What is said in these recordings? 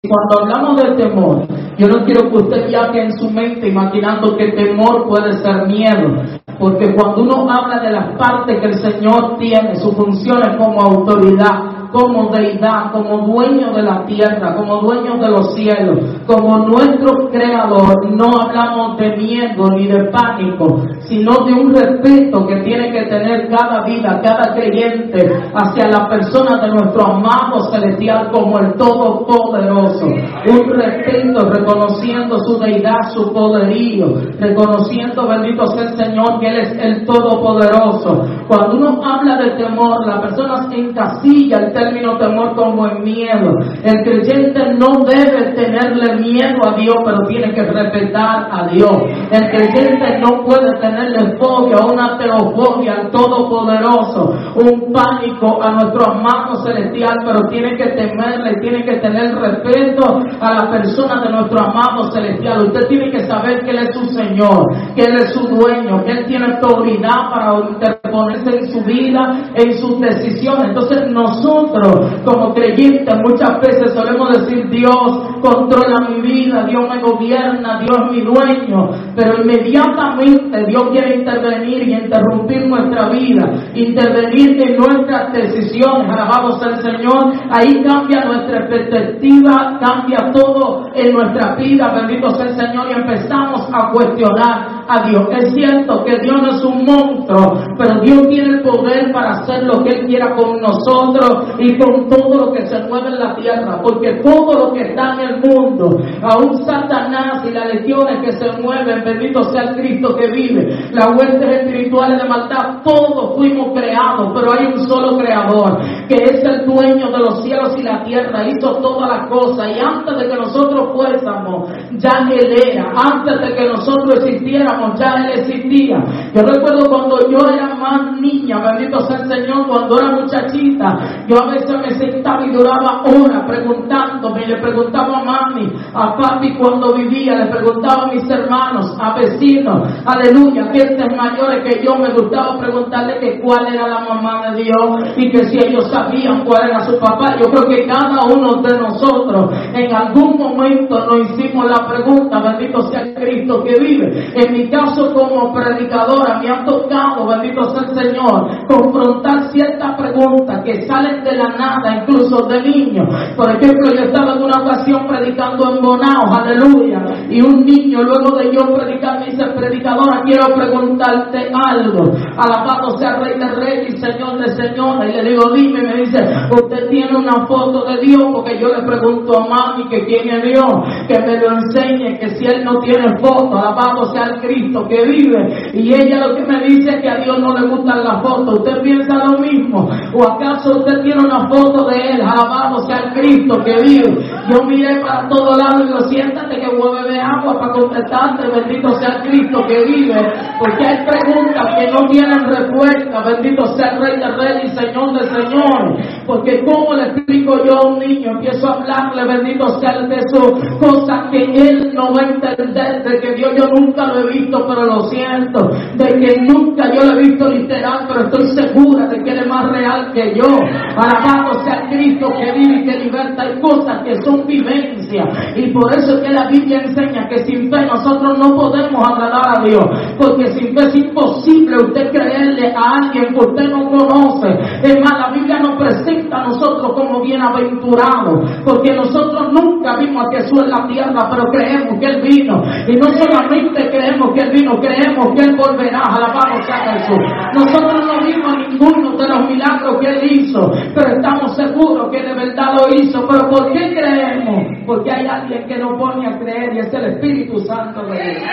Cuando hablamos de temor, yo no quiero que usted viaje en su mente imaginando que temor puede ser miedo, porque cuando uno habla de las partes que el Señor tiene, sus funciones como autoridad, como deidad, como dueño de la tierra, como dueño de los cielos, como nuestro creador, no hablamos de miedo ni de pánico, sino de un respeto que tiene que tener cada vida, cada creyente hacia la persona de nuestro amado celestial como el Todopoderoso. Un respeto reconociendo su deidad, su poderío, reconociendo, bendito sea el Señor, que Él es el Todopoderoso. Cuando uno habla de temor, la persona se encasilla el término temor como en miedo. El creyente no debe tenerle miedo a Dios, pero tiene que respetar a Dios. El creyente no puede tenerle fobia, una teofobia al Todopoderoso, un pánico a nuestro amado celestial, pero tiene que temerle, tiene que tener respeto a la persona de nuestro amado celestial. Usted tiene que saber que Él es su Señor, que Él es su dueño, que Él tiene autoridad para interponerse en su vida, en sus decisiones. Entonces nosotros como creyentes muchas veces solemos decir: Dios controla mi vida, Dios me gobierna, Dios es mi dueño, pero inmediatamente Dios quiere intervenir y interrumpir nuestra vida, intervenir en nuestras decisiones. Alabado sea el Señor. Ahí cambia nuestra perspectiva, cambia todo en nuestra vida, bendito sea el Señor, y empezamos a cuestionar a Dios. Es cierto que Dios no es un monstruo, pero Dios tiene el poder para hacer lo que Él quiera con nosotros y con todo lo que se mueve en la tierra, porque todo lo que está en el mundo, aún Satanás y las legiones que se mueven, bendito sea el Cristo que vive, las huestes espirituales de maldad, todos fuimos creados, pero hay un solo creador, que es el dueño de los cielos y la tierra, hizo todas las cosas, y antes de que nosotros fuésemos, ya Él era, antes de que nosotros existiéramos, ya Él existía. Yo recuerdo cuando yo era más niña, bendito sea el Señor, cuando era muchachita, yo a veces me sentaba y duraba horas preguntándome, le preguntaba a mami, a papi cuando vivía, le preguntaba a mis hermanos, a vecinos, aleluya, gentes mayores que yo, me gustaba preguntarle que cuál era la mamá de Dios y que si ellos sabían cuál era su papá. Yo creo que cada uno de nosotros en algún momento nos hicimos la pregunta, bendito sea el Cristo que vive. En mi caso como predicadora me ha tocado, bendito sea el Señor, confrontar ciertas preguntas que salen de la nada, incluso de niños. Por ejemplo, yo estaba en una ocasión predicando en Bonao, aleluya, y un niño luego de yo predicar me dice: predicadora, quiero preguntarte algo. Alabado sea Rey de Reyes y Señor de Señores. Y le digo: dime. Y me dice: usted tiene una foto de Dios, porque yo le pregunto a mami que quién es Dios, que me lo enseñe, que si Él no tiene foto. Alabado sea el Cristo que vive. Y ella lo que me dice es que a Dios no le gustan las fotos. ¿Usted piensa lo mismo? ¿O acaso usted tiene una foto de Él? Alabado sea el Cristo que vive. Yo miré para todos lados y digo: siéntate que voy a beber agua para contestarte, bendito sea el Cristo que vive, porque hay preguntas que no tienen respuesta, bendito sea el Rey de Reyes y Señor de Señores, porque ¿cómo le explico yo a un niño? Empiezo a hablarle, bendito sea el de eso, cosas que él no va a entender, de que Dios yo nunca lo he visto, pero lo siento, de que nunca yo lo he visto literal, pero estoy segura de que Él es más real que yo. Alabado sea el Cristo que vive y que liberta. Hay cosas que son vivencias, y por eso es que la Biblia enseña que sin fe nosotros no podemos agradar a Dios, porque sin fe es imposible usted creerle a alguien que usted no conoce. Es más, la Biblia nos presenta a nosotros como bienaventurados, porque nosotros nunca vimos a Jesús en la tierra, pero creemos que Él vino, y no solamente creemos que Él vino, creemos que Él volverá. Alabado sea Jesús. Nosotros no vimos ninguno de los milagros que Él hizo, pero estamos seguros que de verdad lo hizo. ¿Pero por qué creemos? Porque hay alguien que nos pone a creer, y es el Espíritu Santo de Dios.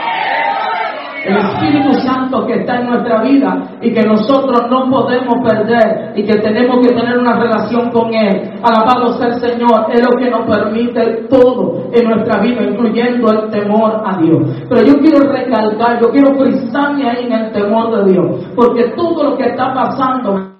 El Espíritu Santo que está en nuestra vida y que nosotros no podemos perder, y que tenemos que tener una relación con Él. Alabado sea el Señor. Es lo que nos permite todo en nuestra vida, incluyendo el temor a Dios. Pero yo quiero recalcar, yo quiero frisarme ahí en el temor de Dios, porque todo lo que está pasando,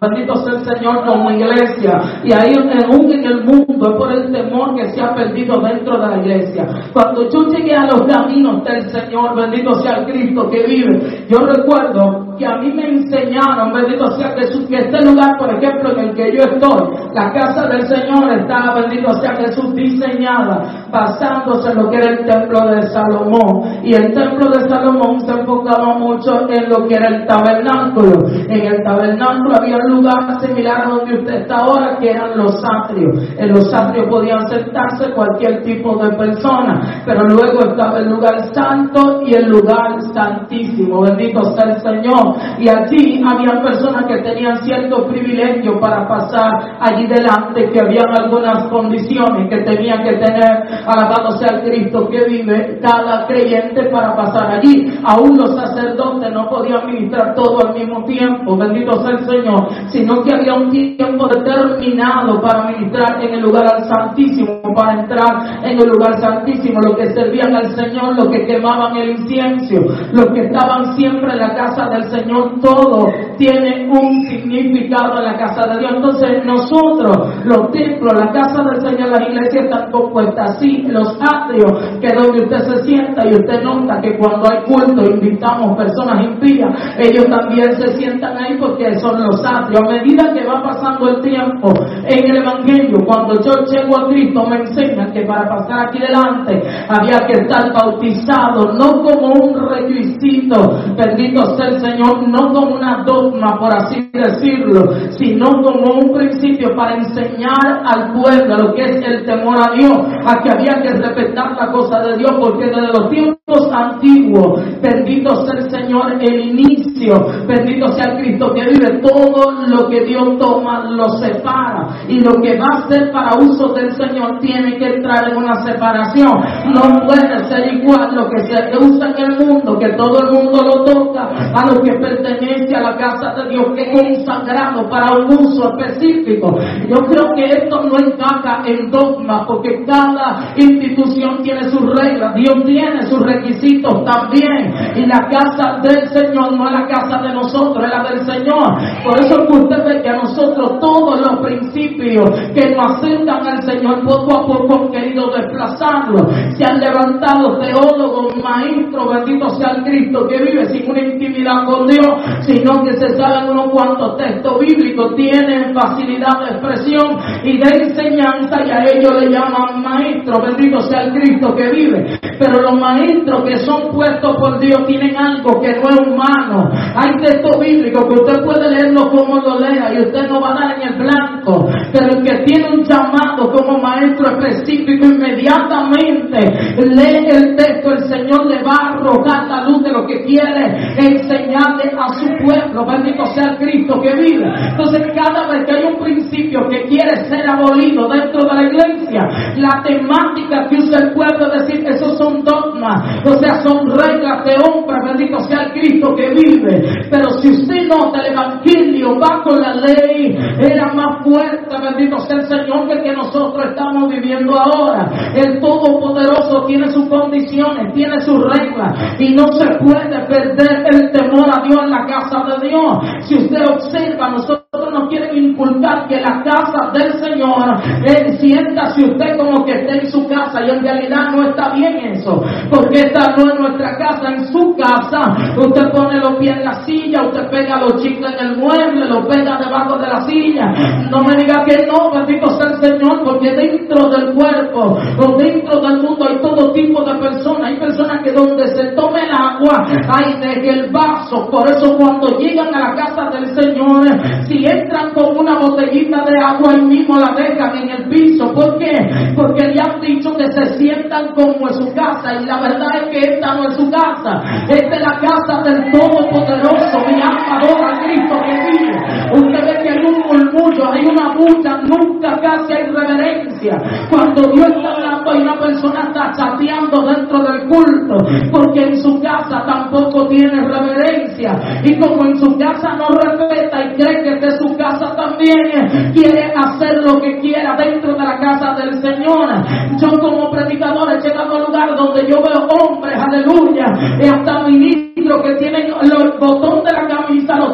Bendito sea el Señor como iglesia. Y ahí aún en el mundo es por el temor que se ha perdido dentro de la iglesia. Cuando yo llegué a los caminos del Señor, bendito sea el Cristo que vive, yo recuerdo que a mí me enseñaron, bendito sea Jesús, que este lugar, por ejemplo, en el que yo estoy, la casa del Señor está, bendito sea Jesús, diseñada basándose en lo que era el templo de Salomón. Y el templo de Salomón se enfocaba mucho en lo que era el tabernáculo. En el tabernáculo había un lugar similar a donde usted está ahora, que eran los atrios. En los atrios podían sentarse cualquier tipo de persona, pero luego estaba el lugar santo y el lugar santísimo. Bendito sea el Señor. Y allí había personas que tenían cierto privilegio para pasar allí delante, que habían algunas condiciones que tenían que tener, alabado sea el Cristo que vive, cada creyente para pasar allí. Aún los sacerdotes no podían ministrar todo al mismo tiempo, bendito sea el Señor, sino que había un tiempo determinado para ministrar en el lugar al Santísimo, para entrar en el lugar santísimo. Los que servían al Señor, los que quemaban el incienso, los que estaban siempre en la casa del Señor, todo tiene un significado en la casa de Dios. Entonces nosotros, los templos, la casa del Señor, las iglesias están compuestas así, los atrios, que es donde usted se sienta, y usted nota que cuando hay culto invitamos personas impías, ellos también se sientan ahí porque son los atrios. A medida que va pasando el tiempo en el Evangelio, cuando yo llego a Cristo, me enseñan que para pasar aquí delante había que estar bautizado, no como un requisito, bendito sea el Señor, no como una dogma, por así decirlo, sino como un principio para enseñar al pueblo lo que es el temor a Dios, a que había que respetar la cosa de Dios, porque desde los tiempos antiguos, bendito sea el Señor, el inicio, bendito sea el Cristo que vive, todo lo que Dios toma lo separa, y lo que va a ser para uso del Señor tiene que entrar en una separación. No puede ser igual lo que se usa en el mundo, que todo el mundo lo toca, a lo que pertenece a la casa de Dios, que es consagrado para un uso específico. Yo creo que esto no encaja en dogma, porque cada institución tiene sus reglas, Dios tiene sus requisitos también, y la casa del Señor no es la casa de nosotros, es la del Señor. Por eso que usted ve que a nosotros todos los principios que nos acercan al Señor, poco a poco han querido desplazarlo. Se han levantado teólogos, maestros, bendito sea el Cristo que vive sin una intimidad con Dios, sino que se saben unos cuantos textos bíblicos, tienen facilidad de expresión y de enseñanza, y a ellos le llaman maestros, bendito sea el Cristo que vive. Pero los maestros que son puestos por Dios tienen algo que no es humano. Hay textos bíblicos que usted puede leerlo como lo lea y usted no va a dar en el blanco, pero el que tiene un llamado como maestro específico, inmediatamente lee el texto, el Señor le va a arrojar la luz de lo que quiere enseñarle a su pueblo, bendito sea el Cristo que vive. Entonces cada vez que hay un principio que quiere ser abolido dentro de la iglesia, la temática que usa el pueblo es decir, esos son dogmas, o sea, son reglas de hombre, bendito sea el Cristo que vive. Pero si usted nota, el Evangelio va con la ley, era más fuerte, bendito sea el Señor, que el que nosotros estamos viviendo ahora. El Todopoderoso tiene sus condiciones, tiene sus reglas, y no se puede perder el temor a Dios en la casa de Dios. Si usted observa, nosotros nos quieren inculcar que la casa del Señor, siéntase usted como que está en su casa, y en realidad no está bien eso, porque esta no es nuestra casa. En su casa usted pone los pies en la silla, usted pega los chicles en el mueble, los pega debajo de la silla. No me diga que no, bendito sea el Señor, porque dentro del cuerpo o dentro del mundo hay todo tipo de personas. Hay personas que donde se tome el agua, hay de el vaso. Por eso cuando llegan a la casa del Señor, si entran con una botellita de agua, ahí mismo la dejan en el piso. ¿Por qué? Porque le han dicho que se sientan como en su casa, y la verdad es que esta no es su casa, esta es la casa del Todopoderoso. Mi alma adora a Cristo que vive. Usted ve que hay un murmullo, hay una bulla, nunca casi hay reverencia. Cuando Dios está hablando, y una persona está chateando dentro del culto, porque en su casa tampoco tiene reverencia, y como en su casa no respeta y cree que esta es su casa también, quiere hacer lo que quiera dentro de la casa del Señor. Yo como predicador he llegado a un lugar donde yo veo hombres, aleluya, y hasta ministros que tienen los botones de la camisa, los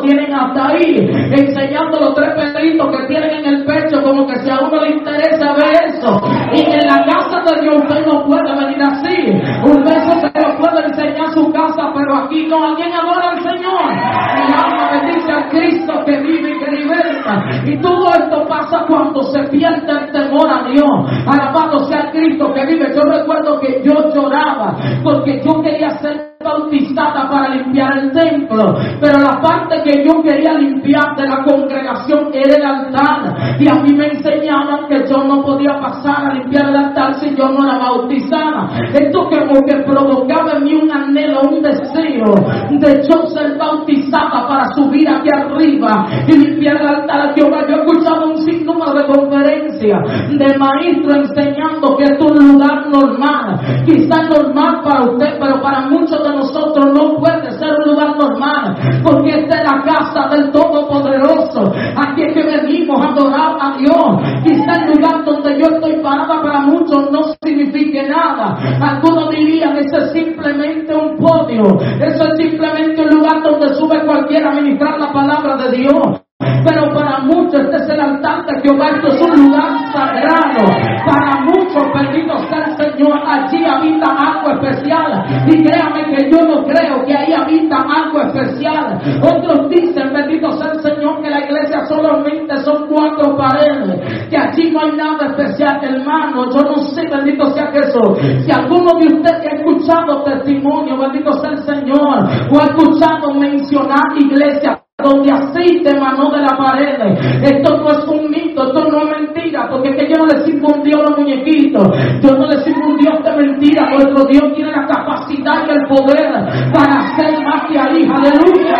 tienen hasta ahí, enseñando los 3 pelitos que tienen en el pecho, como que si a uno le interesa ver eso. Y en la casa de Dios usted no puede venir así. Un beso se lo puede enseñar su casa, pero aquí no. Alguien adora al Señor. Mi alma bendice a Cristo que vive y que liberta. Y todo esto pasa cuando se pierde el temor a Dios. Alabado sea Cristo que vive. Yo recuerdo que yo lloraba porque yo quería ser bautizada para limpiar el templo, pero la parte que yo quería limpiar de la congregación era el altar, y a mí me enseñaban que yo no podía pasar a limpiar el altar si yo no era bautizada. Esto como que provocaba en mí un anhelo, un deseo de yo ser bautizada para subir aquí arriba y limpiar el altar a Jehová. Yo he escuchado un sinnúmero de conferencias de maestros enseñando que esto es un lugar normal, quizás normal para usted, pero para muchos de nosotros no puede ser un lugar normal, porque esta es la casa del Todopoderoso. Aquí es que venimos a adorar a Dios. Quizá el lugar donde yo estoy parada para muchos no signifique nada. Algunos dirían, eso es simplemente un podio, eso es simplemente un lugar donde sube cualquiera a ministrar la palabra de Dios. Pero para muchos este es el altar de Jehová, esto es un lugar sagrado. Para muchos, bendito sea el Señor, allí habita algo especial. Y créame que yo no creo que ahí habita algo especial. Otros dicen, bendito sea el Señor, que la iglesia solamente son 4 paredes, que allí no hay nada especial. Hermano, yo no sé, bendito sea Jesús, si alguno de ustedes ha escuchado testimonio, bendito sea el Señor, o ha escuchado mencionar iglesia donde aceite emanó de la pared. Esto no es un mito, esto no es mentira, porque es que yo no le sirvo un Dios de muñequitos, yo no le sirvo un Dios de mentira. Nuestro Dios tiene la capacidad y el poder para hacer más que ahí. Aleluya.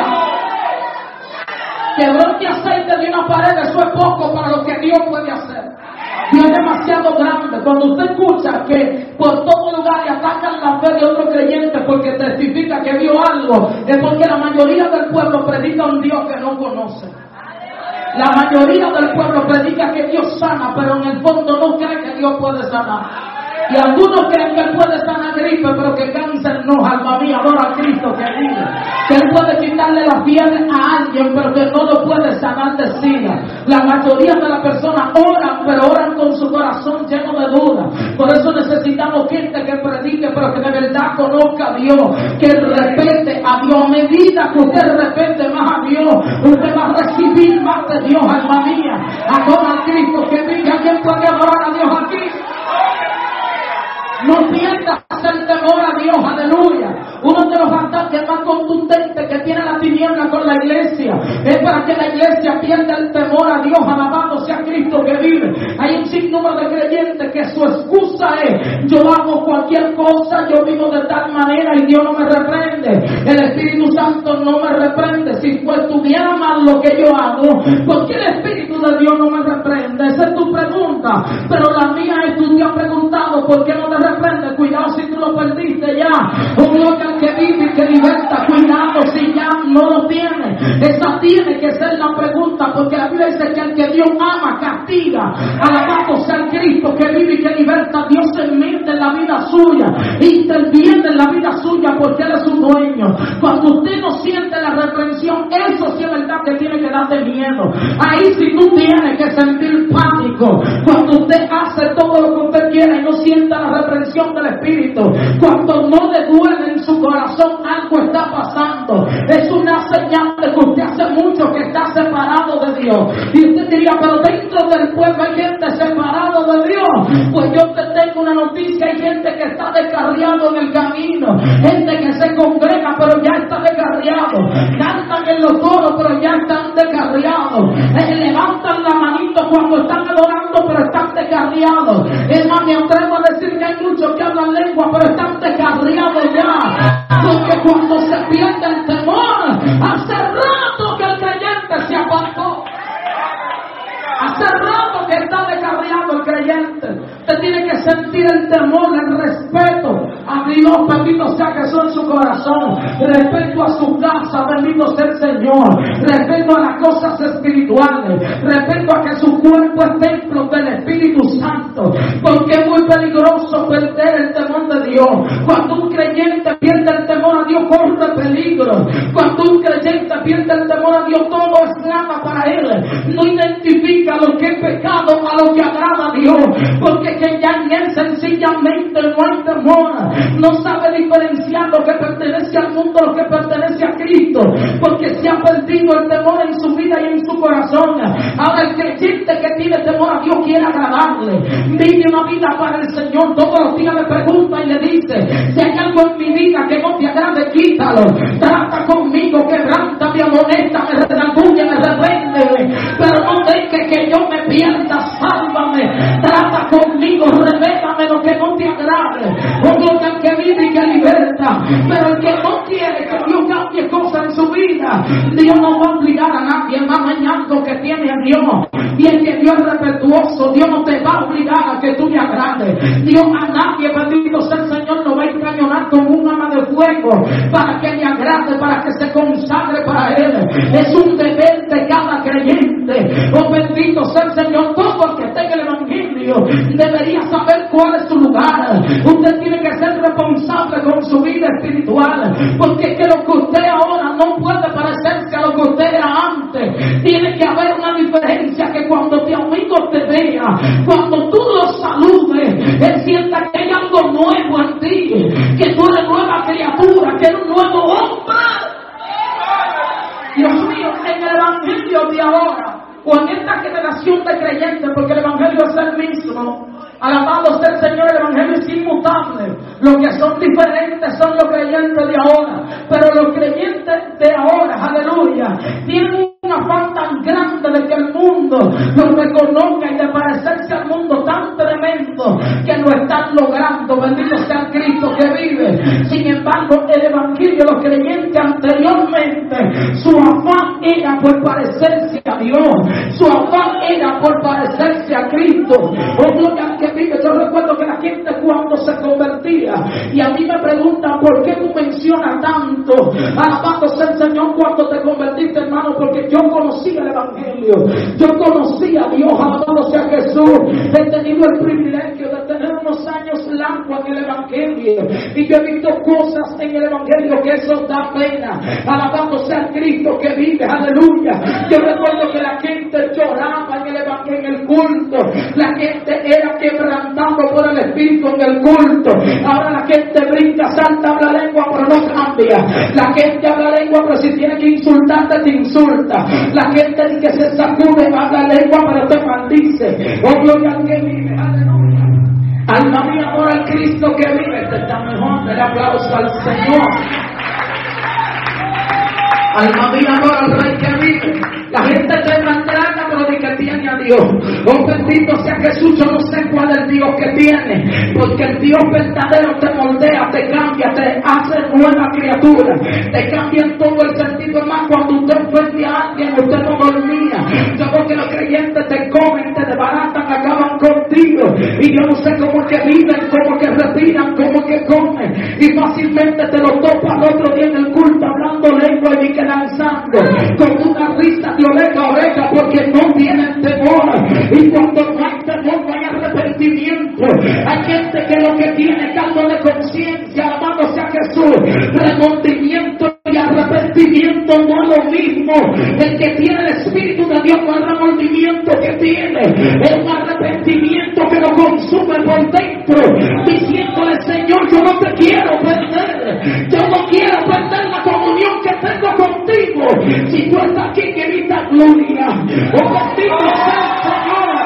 Que brote aceite de una pared, eso es poco para lo que Dios puede hacer. Dios es demasiado grande. Cuando usted escucha que por todo lugar le atacan la fe de otro creyente porque testifica que vio algo, es porque la mayoría del pueblo predica un Dios que no conoce. La mayoría del pueblo predica que Dios sana, pero en el fondo no cree que Dios puede sanar. Y algunos creen que Él puede sanar gripe, pero que cáncer no. Alma mía, adora a Cristo que vive. Que Él puede quitarle la fiebre a alguien, pero que no lo puede sanar de sida. La mayoría de las personas oran, pero oran con su corazón lleno de dudas. Por eso necesitamos gente que predique, pero que de verdad conozca a Dios, que respete a Dios. A medida que usted respete más a Dios, usted va a recibir más de Dios. Alma mía, adora a Cristo que vive. ¿Alguien puede adorar a Dios aquí? No pierdas el temor a Dios, aleluya. Uno de los ataques más contundentes que tiene la tiniebla con la iglesia es para que la iglesia pierda el temor a Dios. Alabado sea Cristo que vive. Hay un sinnúmero de creyentes que su excusa es: yo hago cualquier cosa, yo vivo de tal manera y Dios no me reprende, el Espíritu Santo no me reprende. Si pues estuviera mal lo que yo hago, ¿por qué el Espíritu de Dios no me reprende? Esa es tu pregunta, pero la mía es: tú te has preguntado por qué no te reprende. Cuidado si tú lo perdiste ya. Un Dios que vive y que liberta, cuidado si ya no lo tiene. Esa tiene que ser la pregunta, porque la Biblia dice que el que Dios ama castiga. Alabado sea Cristo que vive y que liberta. Dios se mete en la vida suya, interviene en la vida suya, porque Él es su dueño. Cuando usted no siente la reprensión, eso sí es verdad que tiene que darte miedo. Ahí sí tú tienes que sentir pánico. Cuando usted hace todo lo que usted quiere y no sienta la reprensión del Espíritu, cuando no le duele en su corazón, algo está pasando. Es una señal de que usted hace mucho que está separado de Dios. Y usted diría: pero dentro del pueblo hay gente separado de Dios. Pues yo te tengo una noticia: hay gente que está descarriado en el camino, gente que se congrega pero ya está descarriado, cantan en los coros pero ya están descarriados, levantan la manito cuando están adorando pero están descarriados. Es más, me atrevo a decir que hay muchos que hablan lengua pero están descarriados ya, porque cuando se pierde el temor, hace rato que el creyente se apartó. Hace rato que está descarriado el creyente. Usted tiene que sentir el temor, el respeto a Dios, bendito sea Jesús, en su corazón. Respeto a su casa, bendito sea el Señor. Respeto a las cosas espirituales. Respeto a que su cuerpo es templo del Espíritu Santo. Porque es muy peligroso perder el temor de Dios. Cuando un creyente pierde el temor a Dios, corre corre peligro. Cuando un creyente pierde el temor a Dios, todo es nada para él. No identifica lo que es pecado a lo que agrada a Dios, porque que ya en él sencillamente no hay temor. No sabe diferenciar lo que pertenece al mundo, lo que pertenece a Cristo, porque se ha perdido el temor en su vida y en su corazón. Ahora el creyente que tiene temor a Dios quiere agradarle, vive una vida para el Señor. Todos los días le pregunta y le dice: si hay algo en mi vida que no te agrade, quítalo. Trata conmigo, quebrántame, amonéstame, redarguye, me reprende, pero no dejes que yo me pierda. Sálvame, trata conmigo, revélame lo que no te agrade. Oh, gloria al que vive y que liberta. Pero el que no quiere que Dios cambie cosas en su vida, Dios no va a obligar a nadie más mañana que tiene a Dios. Y el que Dios es respetuoso, Dios no te va a obligar a que tú le agrades. Dios a nadie, bendito sea el Señor, no va a encañonar como un arma de fuego para que le agrade, para que se consagre para Él. Es un deber de cada creyente. Oh, bendito sea el Señor. Todo el que esté en el Evangelio debería saber cuál es su lugar. Usted tiene que ser responsable con su vida espiritual, porque es que lo que usted ahora no puede parecerse a lo que usted era antes. Tiene que haber una diferencia, que cuando tu amigo te vea, cuando tú lo saludes, él sienta que hay algo nuevo en ti, que tú eres nueva criatura, que eres un nuevo hombre. Dios mío, en el Evangelio de ahora, o en esta generación de creyentes, porque el Evangelio es el mismo, alabado sea el Señor, el Evangelio es inmutable. Los que son diferentes son los creyentes de ahora, pero los creyentes de ahora, aleluya, tienen un afán tan grande de que el mundo los reconozca y de parecerse al mundo tan tremendo que lo están logrando. Bendito sea Cristo que vive. Sin embargo, el Evangelio, los creyentes anteriormente, su afán era por parecerse a Dios, su afán era por parecerse a Cristo. Oh, gloria al que vive. Yo recuerdo que la gente cuando se convertía, y a mí me preguntan: ¿por qué tú mencionas tanto? Alabado sea el Señor, cuando te convertiste, hermano, porque yo conocí el Evangelio, yo conocí a Dios, alabado sea Jesús. He tenido el privilegio de tener unos años largos en el Evangelio, y yo he visto cosas en el Evangelio que eso da pena. Alabado sea Cristo que vive, aleluya. Yo recuerdo que la gente lloraba en el Evangelio, en el culto, la gente era quebrantando por el Espíritu en el culto. Ahora la gente brinca, salta, habla lengua, pero no cambia. La gente habla lengua, pero si tiene que insultarte, te insulta. La gente dice que se sacude, habla lengua, pero te maldice. Oh, gloria al que vive, aleluya. Alma mía, amor al Cristo que vive. Este está mejor, el aplauso al Señor. Alma mía, amor al Rey que vive. La gente te maltrata, pero de que tiene a Dios. Oh, bendito sea Jesús. Yo no sé cuál es el Dios que tiene, porque el Dios verdadero te moldea, te cambia, te hace nueva criatura, te cambia en todo el sentido. Hermano, cuando usted ofende a alguien, usted no dormía. Yo creo que los creyentes te comen, te desbaratan, acaban contigo, y yo no sé cómo que viven, cómo que respiran, cómo que comen, y fácilmente te lo topa al otro día en el culto hablando lengua y que lanzando con una risa de oreja a oreja, porque no tienen temor. Y cuando no hay temor, no hay arrepentimiento. Hay gente que lo que tiene es caldo de conciencia, alabado sea Jesús. Remordimiento y arrepentimiento no es lo mismo. El que tiene el Espíritu de Dios no es el remordimiento que tiene, es un arrepentimiento que lo consume por dentro, diciéndole: Señor, yo no te quiero perder, yo no quiero perder la comunión que tengo contigo. Si tú estás aquí, que grita gloria. Oh, bendito sea el Señor.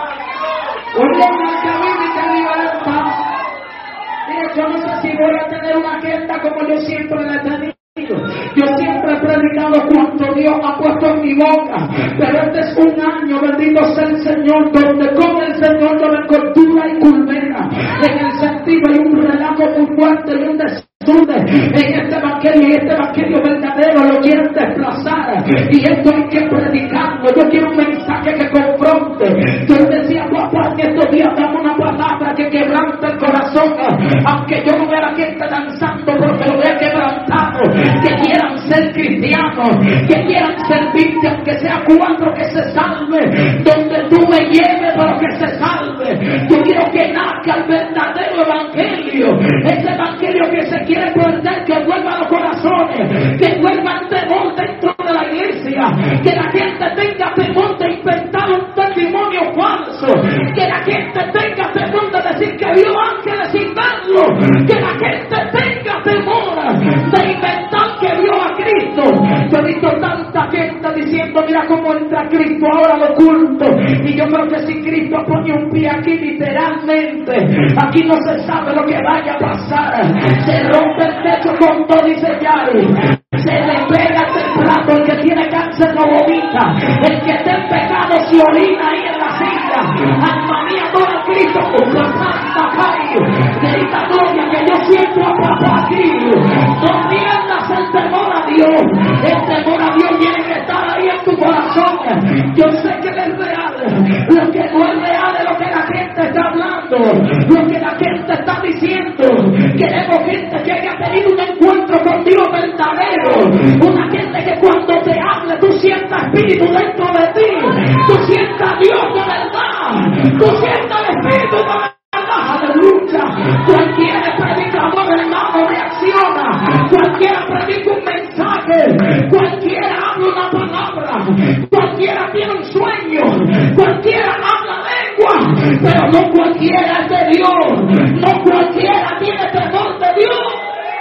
Gloria al que vive y te liberta. Mire, yo no sé si voy a tener una agenda como yo siempre la he tenido. Yo siempre he predicado cuanto Dios ha puesto en mi boca, pero este es un año, bendito sea el Señor, donde con el Señor yo me cortura y culmina. En el sentido hay un relajo muy fuerte y un desorden en este evangelio, y este evangelio verdadero lo quieren desplazar, y esto hay que predicarlo. Yo quiero un mensaje que confronte. Yo decía: papá, que estos días dame una palabra que quebrante el corazón, aunque yo no vea a la gente danzando, porque lo vea quebrantado, que quieran ser cristianos, que quieran servirte, aunque sea 4 que se salve, donde tú me lleves, pero que se salve. Yo quiero que nazca el verdadero evangelio, ese evangelio que se quiere perder, que vuelva a los corazones. oraciones, que vuelva el temor dentro de la iglesia, que la gente tenga temor de inventar un testimonio falso, que la gente tenga temor de decir que vio ángeles sin verlo, que la gente tenga temor de inventar que vio a Cristo. Yo he visto tanta gente diciendo, mira cómo entra Cristo ahora al oculto, y yo creo que si Cristo pone un pie aquí, literalmente, aquí no se sabe lo que vaya a pasar. Se rompe el techo con todo y sellar, se le pega el plato, el que tiene cáncer no vomita, el que está en pecado se orina ahí en la silla. Alma mía, adora a Cristo con la santa calle, grita gloria que yo siento a papá aquí. No pierdas el temor a Dios, el temor a Dios tiene que estar ahí en tu corazón. Yo sé que es real, lo que no es real es lo que la gente está hablando, lo que la gente está diciendo. Queremos gente que haya tenido un encuentro con Dios verdadero, una gente que cuando te hable tú sientas espíritu dentro de ti, tú sientas Dios de verdad, tú sientas el espíritu de verdad. Aleluya. Cualquier predicador, hermano, reacciona, cualquiera predica un mensaje, cualquiera habla una palabra, cualquiera tiene un sueño, cualquiera habla lengua, pero no cualquiera es de Dios, no cualquiera tiene temor de Dios.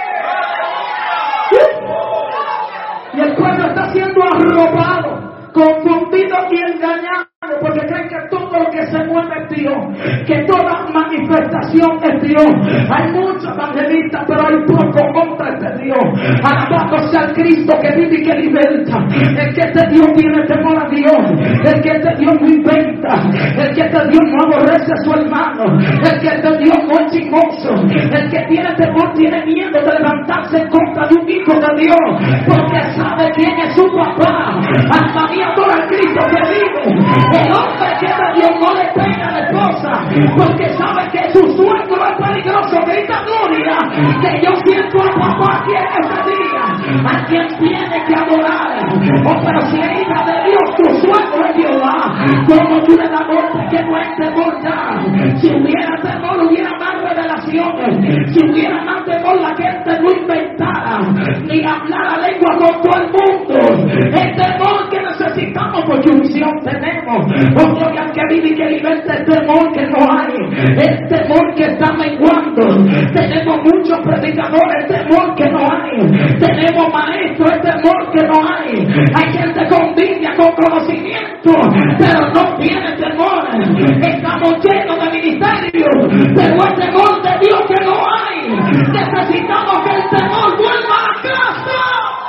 Y el pueblo está siendo arrobado, confundido y engañado, porque creen que todo lo que se mueve es Dios, que toda manifestación es Dios. Hay muchos evangelistas, pero hay pocos hombres de Dios. Alabado sea el Cristo que vive y que liberta. El que te dio tiene temor a Dios, el que te dio no inventa, el que te dio no aborrece a su hermano, el que te dio no es chismoso, el que tiene temor tiene miedo de levantarse en contra de un hijo de Dios, porque sabe quién es su papá. Alma mía, adora al Cristo que vive. El hombre que te dio no le pega a la esposa, porque sabe que su suegro es peligroso. Grita gloria, que yo siento a papá aquí en este día. A quien tiene que adorar. Oh, pero si es hija de Dios, tu suegro es Jehová. Como tú le das golpe que no es temor ya. Si hubiera temor, hubiera más revelaciones. Si hubiera más temor, la gente no inventara ni hablara lengua con todo el mundo. El temor que necesitamos, porque unción tenemos. Oh, gloria al que vive y que liberta. El temor que no hay, el temor que está menguando. Tenemos muchos predicadores, el temor que no hay. Tenemos maestros, el temor que no hay. Hay gente con Biblia, con conocimiento, pero no tiene temor. Estamos llenos de ministerios, pero el temor de Dios que no hay. Necesitamos que el temor vuelva a la casa.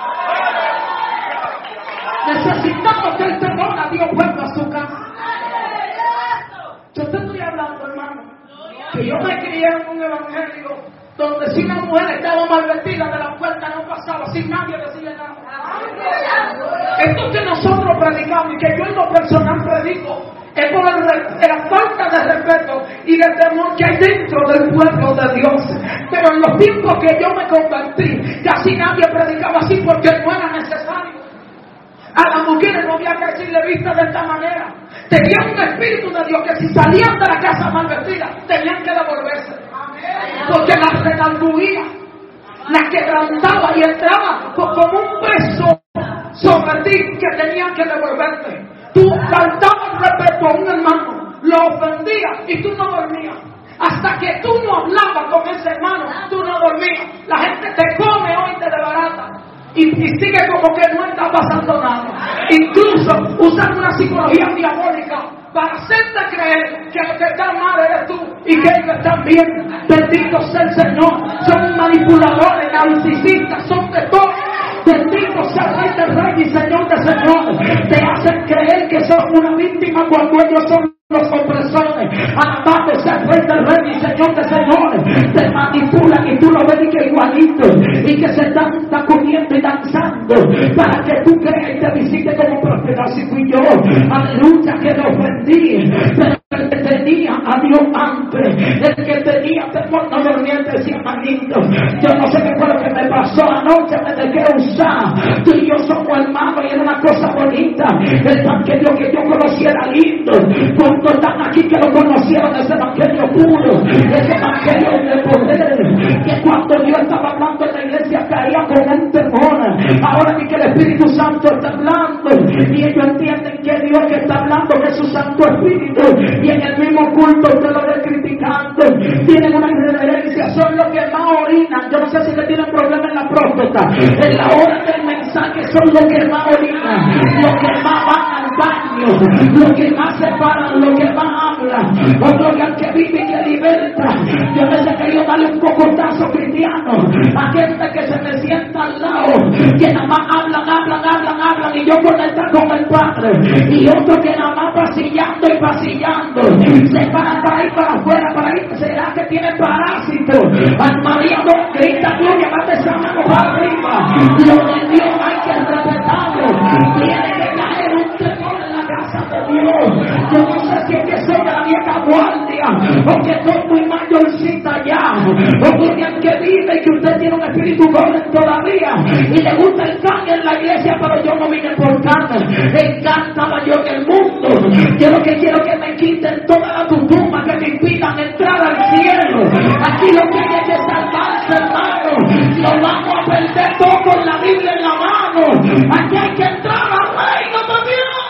Necesitamos que el temor a Dios vuelva a su casa. Yo te estoy hablando, hermano, que yo me crié en un evangelio donde si una mujer estaba mal vestida de la puerta no pasaba, sin nadie decirle nada. Esto que nosotros predicamos y que yo en lo personal predico es por la falta de respeto y de temor que hay dentro del pueblo de Dios. Pero en los tiempos que yo me convertí, casi nadie predicaba así porque no era necesario. A las mujeres no había que decirle vista de esta manera. Tenían un espíritu de Dios que si salían de la casa mal vestidas, tenían que devolverse. Porque las redarguía, las quebrantaba y entraba como un peso sobre ti que tenían que devolverte. Tú faltabas respeto a un hermano, lo ofendías y tú no dormías. Hasta que tú no hablabas con ese hermano, tú no dormías. La gente te come hoy de barata. Y sigue como que no está pasando nada. Incluso usan una psicología diabólica para hacerte creer que lo que está mal eres tú y que ellos están bien. Bendito sea el Señor. Son manipuladores, narcisistas, son de todo. Bendito sea el Rey del Rey y Señor de Señor. Te hacen creer que son una víctima cuando ellos son los opresores. Alabado sea el Rey del Rey y Señor de Señor. Te manipulan y tú lo ves y que igualito, y que se están sacudiendo y danzando para que tú creas y te visite como profeta. Si fui yo, aleluya, que lo ofendí, pero el que tenía a Dios antes, el que tenía temor no dormía, decía manito, yo no sé qué fue lo que me pasó anoche, me dejé usar. Tú y yo somos hermanos y era una cosa bonita. El evangelio que yo conocí era lindo. Cuando están aquí que lo conocieron, ese evangelio puro, ese evangelio de poder, que cuando Dios estaba hablando en la iglesia caía con un temor. Ahora ni que el Espíritu Santo está hablando y ellos entienden que Dios que está hablando es su Santo Espíritu, y en el mismo culto usted lo ve criticando. Tienen una irreverencia, son los que más orinan. Yo no sé si le tienen problema en la próstata. En la hora del mensaje son los que más orinan, los que más van al baño, los que más se paran, los que más hablan. Otro que vive y que liberta. Yo a veces he querido darle un cocotazo cristiano a gente que se me sienta al lado, que nada más hablan y yo conectar con el Padre, y otro que nada más pasillando se para ahí para afuera, para ahí. ¿Será que tiene parásito? Al María no grita gloria, bate esa mano para arriba. Lo de Dios hay que respetarlo. Tiene que caer un temor en la casa de Dios. Yo no sé si es que soy de la vieja guardia, o que estoy muy mayorcita ya, o que el que vive y que usted tiene un espíritu joven todavía y le gusta el cambio en la iglesia, pero yo no vine por carne. Encantaba yo en el mundo. Yo lo que quiero es que me quiten toda la tutuma que me impidan entrar al cielo. Aquí lo que hay es que salvarse, hermano. Lo vamos a perder todo con la Biblia en la mano. Aquí hay que entrar al reino de Dios.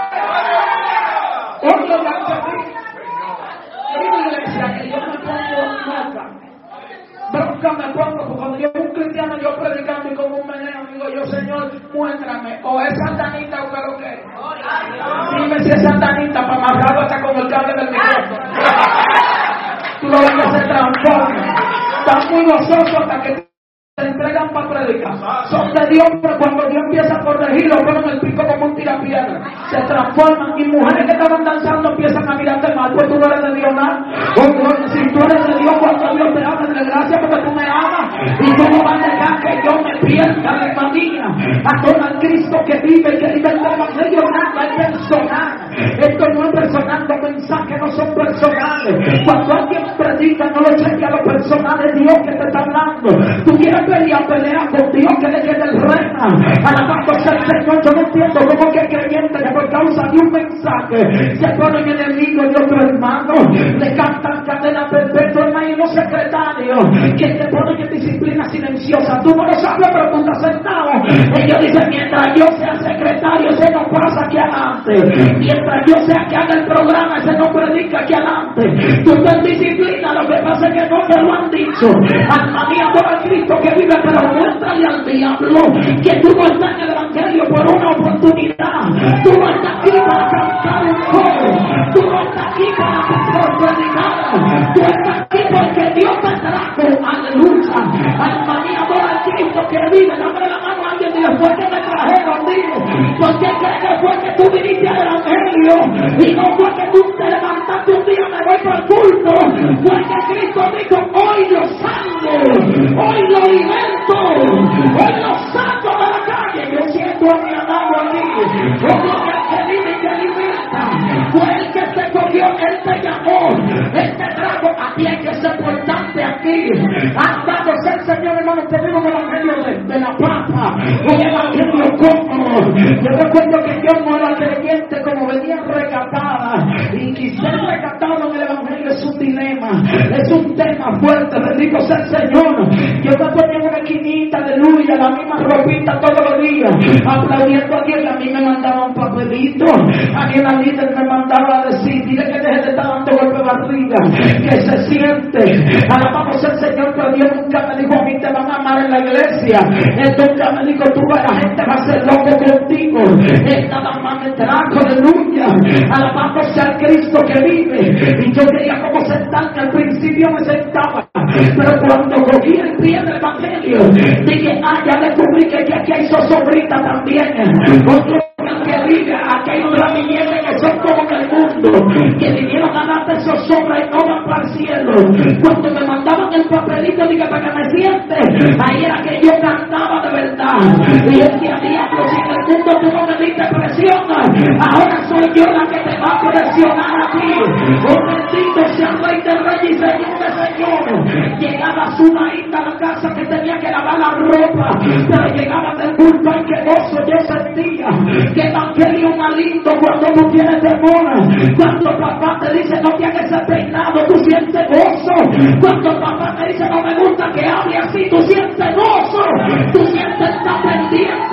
Otro que iglesia que yo me pongo loca. Bronca me pongo, porque cuando yo un cristiano, yo predicando y como un meneo, digo yo, Señor, muéstrame, o es satanita o qué lo que es. Dime si es satanita para amarrarlo hasta con el cable del micrófono. Tú lo ves que se transforma. Está muy gozoso hasta que se entregan para predicar. Son de Dios, pero cuando Dios empieza a corregir, lo ponen el pico como un tirapiedra. Se transforman, y mujeres que estaban danzando empiezan a mirarte mal. Pues tú no eres de Dios, nada. Si tú eres de Dios, cuando Dios te habla, de gracias porque tú me amas, y tú no vas a dejar que yo me pierda de manía. Adora al Cristo que vive y que vive el Evangelio. Nada es personal. Esto no es personal, los mensajes no son personales. Cuando alguien predica, no lo cheque a lo personal, es Dios que te está hablando. Tú quieres pelea con Dios, que le quede el reina. Alabando al Señor. Yo no entiendo cómo que hay creyentes que por causa de un mensaje se ponen enemigos de otro hermano, le cantan cadena perpetua, hermano, y los secretarios que te ponen en disciplina silenciosa. Tú no lo sabes, pero tú estás sentado. Ellos dicen, mientras yo sea secretario, ese no pasa aquí adelante. Mientras yo sea que haga el programa, ese no predica aquí adelante. Tú estás en disciplina, lo que pasa es que no te lo han dicho. Alma mía, por el Cristo que vive, pero muéstrale al diablo que tú no estás en el Evangelio por una oportunidad. Tú no estás aquí para cantar un coro. Tú no estás aquí para predicar. Tú estás aquí porque Dios te trajo. Aleluya. Alma mía, por el Cristo que vive. Dame la mano a alguien y después que me trajeron, dile. ¿Por qué crees que fue que tú viniste al Evangelio? Y no fue que tú te levantaste un día, me voy para el culto. Fue que Cristo dijo, hoy lo salvo, hoy lo alimento, hoy lo saco de la calle. Yo siento a mi amado aquí, como que vive y que alimenta. Fue el que se cogió, él te llamó, él te trajo. A ti hay que ser portante aquí. Andando el Señor, hermano, tenemos el Evangelio de la papa, un Evangelio cómodo. Yo recuerdo que yo no era creyente, como venía recatada, y quise recatado en el Evangelio es un dilema, es un tema fuerte. Bendito sea el Señor. Yo me ponía en una esquinita, aleluya, la misma ropita todos los días, aplaudiendo a Dios, y a mí me mandaba un papelito. A mí la líder me mandaba a decir, dile que deje de estar dando golpe de barriga, que se siente. Alabamos al Señor, pero Dios nunca me dijo, a mí te van a amar en la iglesia. Él nunca me dijo, tú la gente va a ser loco contigo. Él nada más me trajo, aleluya. Alabamos al Cristo que vive. Y yo quería como sentarme, al principio me sentaba, pero cuando cogí el pie del Evangelio, dije, ya descubrí que aquí hay zozobrita también. Otro que vive, aquí hay otra niñera que son como que el mundo, que vinieron a darte zozobra y no van para el cielo. Cuando me mandaban el papelito, dije, para que me siente, ahí era que yo cantaba de verdad. Y yo decía, diablo, si en el mundo tú no me diste presión, ahora soy yo la que te va a presionar a ti. Oh, bendito sea el Rey del Rey y Señor de Señor. Llegaba su maíta a la casa que tenía que lavar la ropa, pero llegaba del culto, ay, qué gozo yo sentía. Que evangelio más lindo cuando tú tienes temor. Cuando papá te dice no tienes ser peinado, tú sientes gozo. Cuando papá te dice no me gusta que hable así, tú sientes gozo. Tú sientes estar pendiente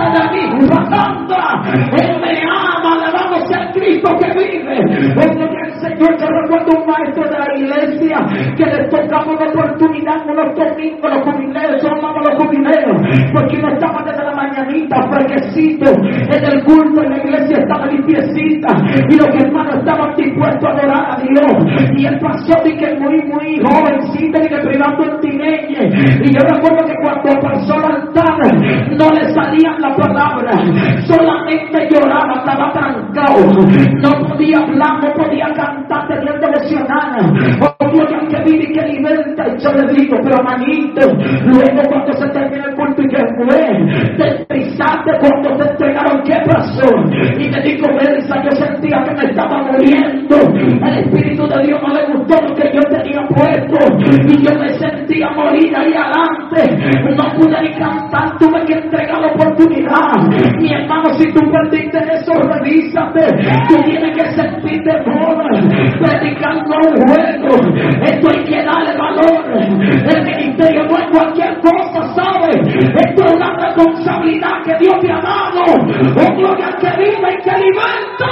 acordarse de mí. Wakanda, Él me ama, alabamos al Cristo que vive. El Señor, te recuerdo un maestro de la iglesia que les tocaba una oportunidad unos domingos, los jubileos, llamamos los jubileos, porque uno estaba desde la mañanita fresquecito, en el culto, en la iglesia estaba limpiecita, y los hermanos estaban dispuestos a adorar a Dios, y el pastor dije muy jovencito, dije privado en teenager, y yo recuerdo que cuando pasó al altar, no le salían las palabras, solamente lloraba, estaba trancado, no podía hablar, no podía cantar, tenía el devocional, oh gloria que vive y que liberta, y yo le digo, pero manito, luego cuando se termina el culto y que fue, te pisaste cuando te entregaron, ¿qué pasó? Y me dijo, Elsa, yo sentía que me estaba muriendo, el Espíritu de Dios no le gustó lo que yo tenía puesto, y yo me sentía morir ahí adelante, no pude ni cantar, tuve que entregar la oportunidad. Mi hermano, si tú perdiste eso, revísate, tú tienes que sentirte moda, predicando un juego, esto hay que darle valor, el ministerio no es cualquier cosa, ¿sabes? Esto es una responsabilidad que Dios te ha dado, oh gloria al que vive y que liberta.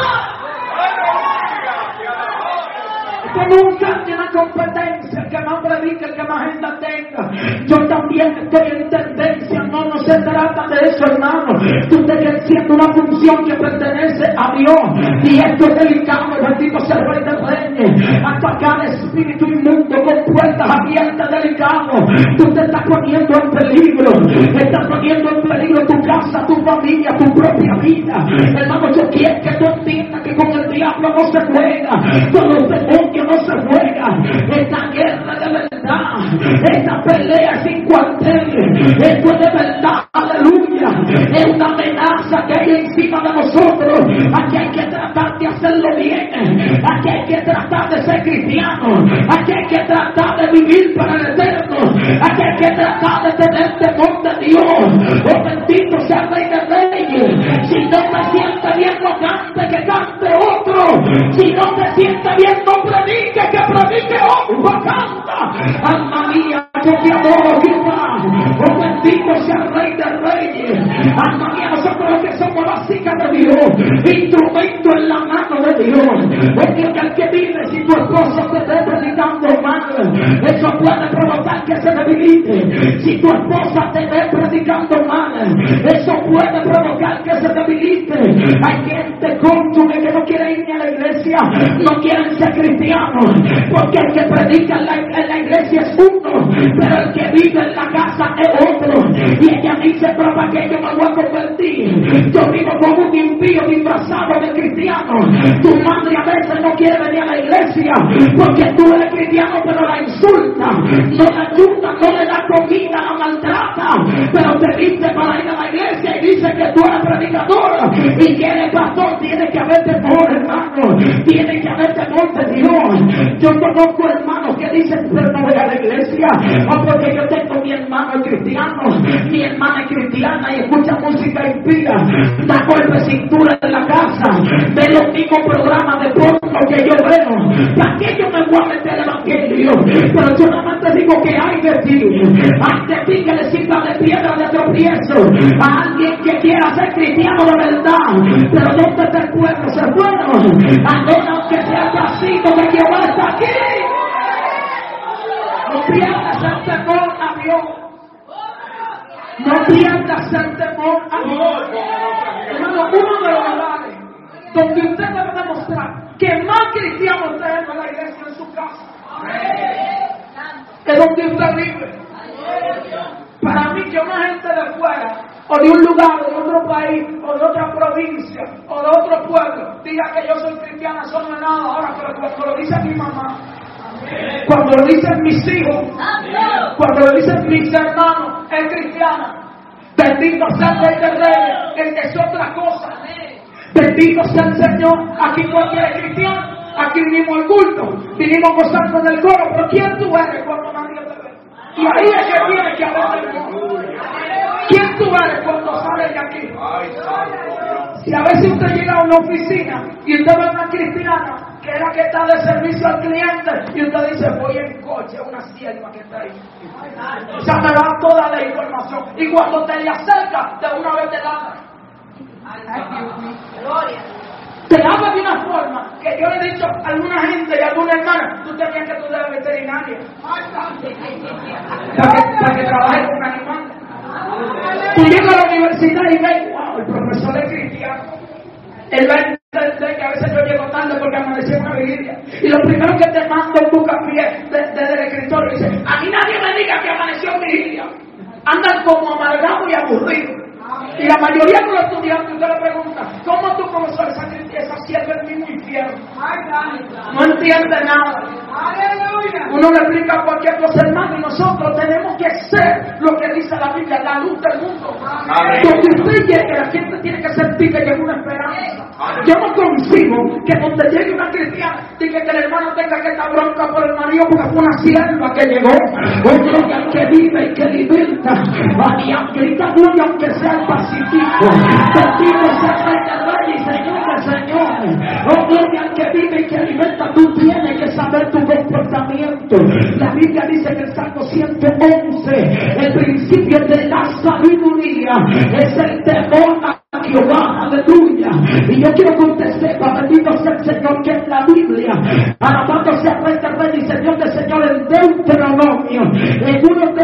Esto nunca tiene competencia, el que más predique, el que más agenda tenga. Yo también estoy en tendencia, no se trata de eso, hermano. Tú estás haciendo una función que pertenece a Dios, y esto es delicado, bendito sea el Rey de Reyes. Atacar al espíritu inmundo con puertas abiertas, delicado. Tú te estás poniendo en peligro, estás poniendo en peligro tu casa, tu familia, tu propia vida. Hermano, yo quiero que tú entiendas que con el diablo no se juega, con los demonios no se juega. Esta guerra de verdad, esta pelea sin cuartel, esto es de verdad, aleluya. Es una amenaza que hay encima de nosotros. Aquí hay que tratar de hacerlo bien, aquí hay que tratar de ser cristiano, aquí hay que tratar de vivir para el eterno, aquí hay que tratar de tener temor de Dios. Oh, bendito sea el Rey de Reyes. Si no te sientes bien, no cante, que cante otro. Si no te sientes bien, no predique, que predique otro. Canta, alma mía, yo te adoro, Jehová. Oh, bendito sea el Rey de Reyes. Alma mía, nosotros los que somos las hijas de Dios, instrumento en la mano de Dios. Es que el que vive, si tu esposo te esté predicando mal, eso puede provocar que se debilite. Si tu esposa te ve predicando mal, eso puede provocar que se debilite. Hay gente cónyuge que no quiere ir ni a la iglesia, no quieren ser cristianos, porque el que predica en la iglesia es uno, pero el que vive en la casa es otro. Y ella dice, pero ¿para qué yo me voy a convertir? Yo vivo como un impío disfrazado de cristiano. Tu madre a veces no quiere venir a la iglesia porque tú eres cristiano, pero la insulta, no la ayuda, no le da comida, la maltrata, pero te viste para ir a la iglesia y dice que tú eres predicador y que eres pastor. Tiene que haber temor, hermano, tiene que haber temor de Dios. Yo conozco hermanos que dicen, pero no voy a la iglesia, o porque yo tengo mi hermano cristiano, mi hermana es cristiana y escucha música impía, da golpe cintura en la casa, ve los mismos programas de porno que yo veo. ¿Para qué yo me voy a meter el evangelio? Pero yo nada más te digo que hay de ti que le sirva de piedra de tropiezo a alguien que quiera ser cristiano de verdad. Pero ¿dónde está el pueblo? Se fueron. Adora aunque sea pasito que Jehová está aquí. No pierdas el temor a Dios. No pierdas el temor a Dios. Hermano, uno de los lugares donde usted debe demostrar que más cristiano usted es en la iglesia, en su casa, es donde usted vive. Para mí, que una gente de fuera, o de un lugar, de otro país, o de otra provincia, o de otro pueblo, diga que yo soy cristiana, eso no es nada. Ahora, pero cuando lo dice mi mamá, cuando lo dicen mis hijos, cuando lo dicen mis hermanos, es cristiana. Bendito sea el Rey de Reyes, el que es otra cosa. Bendito sea el Señor. Aquí cualquiera es cristiano. Aquí vinimos al culto, vinimos gozando del coro, pero ¿quién tú eres cuando nadie te ve? Y ahí es que tiene que haber temor. ¿Quién tú eres cuando sales de aquí? Si a veces usted llega a una oficina y usted ve a una cristiana que es la que está de servicio al cliente y usted dice, voy en coche a una sierva que está ahí, o sea, me da toda la información, y cuando te le acerca de una vez te da Te habla de una forma que yo le he dicho a alguna gente y a alguna hermana, tú tenías que estudiar veterinaria para que trabajes con animales. Tú llegas a la universidad y ves, wow, el profesor es cristiano. Él va a entender que a veces yo llego tarde porque amanecí en una vigilia. Y lo primero que te mando es tu café desde el escritorio. Dice, a mí nadie me diga que amaneció en vigilia. Andan como amargados y aburridos. Y la mayoría de los estudiantes, usted le pregunta, ¿cómo tu profesor esa sierva el mismo infierno? No entiende nada. Uno le explica cualquier cosa, hermano, y nosotros tenemos que ser lo que dice la Biblia, la luz del mundo. Donde usted llegue, la gente tiene que sentir que llega una esperanza. Yo no consigo que donde llegue una cristiana diga que el hermano tenga que estar bronca por el marido porque fue una sierva que llegó. Oye, que vive y que liberta. Y grita muy aunque sea el pacífico. Bendito sea el Rey de Reyes y Señor de Señores. Oh, gloria al que vive y que liberta. Tú tienes que saber tu comportamiento. La Biblia dice que el Salmo 111, el principio de la sabiduría es el temor a Jehová, aleluya. Y yo quiero que usted sepa, bendito sea el Señor, que en la Biblia, alabado sea el Rey de Reyes y Señor de Señor, en Deuteronomio, en uno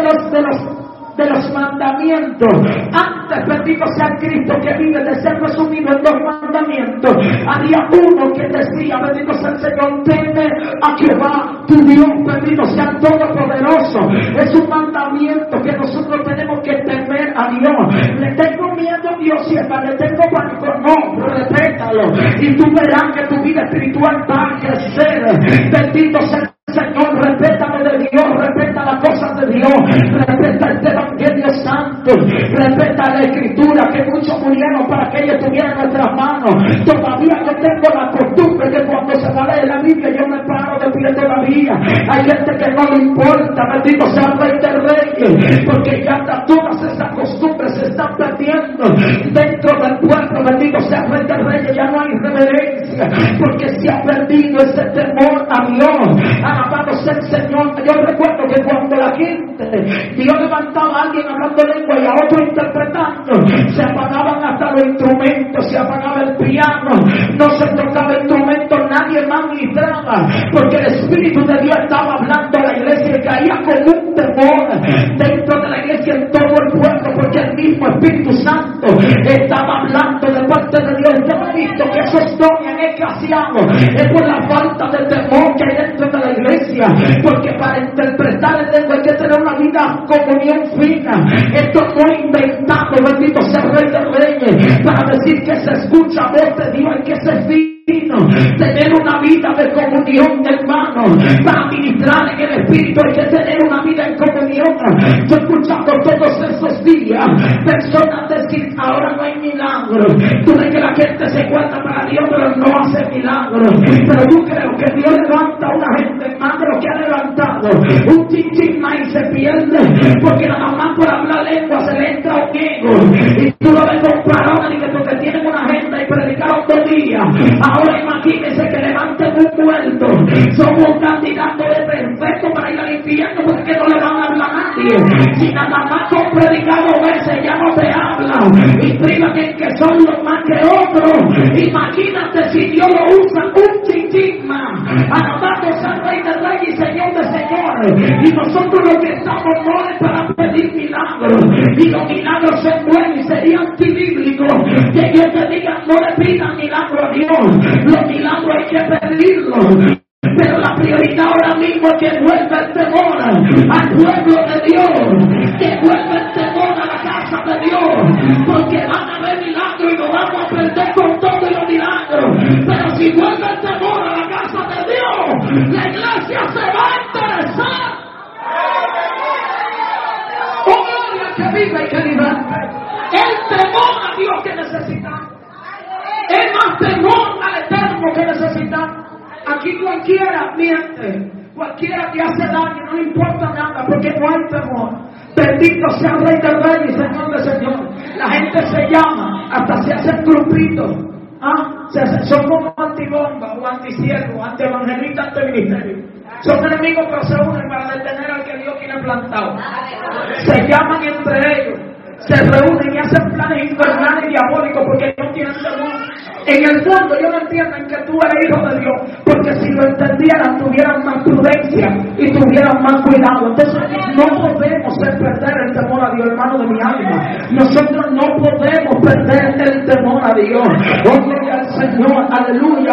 de los mandamientos, antes, bendito sea Cristo que vive, de ser resumido en 2 mandamientos, había uno que decía, bendito sea el Señor, teme a Jehová tu Dios, bendito sea el Todopoderoso. Es un mandamiento que nosotros tenemos que temer a Dios. Le tengo miedo a Dios, sierva, le tengo pánico, no, respétalo, y tú verás que tu vida espiritual va a crecer. Bendito sea el Señor, respétame de Dios, respeta las cosas de Dios, respeta este Evangelio Santo, respeta la Escritura, que muchos murieron para que ella estuviera en nuestras manos. Todavía yo tengo la costumbre que cuando se va a leer la Biblia yo me paro de pie todavía. Hay gente que no le importa, bendito sea el Rey de Reyes, porque ya todas esas costumbres se están perdiendo dentro del pueblo. Bendito sea el Rey de Reyes, ya no hay reverencia, porque se ha perdido ese temor a Dios. Alabado sea el Señor. Yo recuerdo que cuando la gente, Dios levantaba a alguien hablando lengua y a otro interpretando, se apagaban hasta los instrumentos, se apagaba el piano, no se tocaba el instrumento, nadie más ministraba, porque el Espíritu de Dios estaba hablando a la iglesia y caía como un temor dentro de la iglesia en todo el pueblo, porque el mismo Espíritu Santo estaba hablando de parte de Dios. Yo he visto que esos dones han escaseado, es por la falta de temor que hay dentro de la iglesia, porque para interpretar el lengua hay que tener una vida comunión fina. Esto no es inventado, bendito sea el Rey de Reyes, para decir que se escucha voz de Dios, hay que ser fino, tener una vida de comunión, hermano. Para ministrar en el Espíritu hay que tener una vida en comunión. Yo he escuchado todos esos días personas decir, ahora no hay milagros. Tú ves que la gente se cuenta para Dios, pero no hace milagros. Pero yo creo que Dios levanta a una gente más de lo que ha levantado, un chinchín más, y se pierde, porque nada más por hablar lengua se le entra un ego. Y tú lo ves comparado, y que porque tienen una agenda y predicaron 2 días. Ahora imagínense que levanten un muerto. Somos candidatos de perfecto para ir al infierno, porque no le van a hablar a nadie. Si nada más son predicados veces, ya no te hablan. Y privan en que son los más que otros. Imagínate si Dios lo usa un chinchín más. Alabado sea el Rey de Reyes y Señor de Señores. Y nosotros los que estamos no es para pedir milagros. Y los milagros son buenos y serían antibíblicos. Que Dios te diga, no le pidan milagro a Dios. Los milagros hay que pedirlos. Pero la prioridad ahora mismo es que vuelva el temor al pueblo de Dios, que vuelva el temor a la casa de Dios, porque van a haber milagros y nos vamos a perder con todos los milagros. Pero si vuelve el temor a la casa de Dios, la iglesia se va a interesar. Oh, gloria que vive y que liberta. El temor a Dios que necesitamos. Es más temor al Eterno que necesitamos. Aquí cualquiera miente, cualquiera te hace daño, no le importa nada, porque no hay temor. Bendito sea el Rey del Rey y Señor de Señor. La gente se llama, hasta se hacen grupitos. Son como antibomba o antisiervo, antievangelista, antiministerio. Son enemigos, pero se unen para detener al que Dios tiene plantado. Se llaman entre ellos, se reúnen y hacen planes planes infernales y diabólicos porque no tienen temor. En el fondo ellos no entienden que tú eres hijo de Dios, porque si lo entendieran tuvieran más prudencia y tuvieran más cuidado. Entonces no podemos perder el temor a Dios, hermano de mi alma. Nosotros no podemos perder el temor a Dios. Oh, gloria al Señor, aleluya.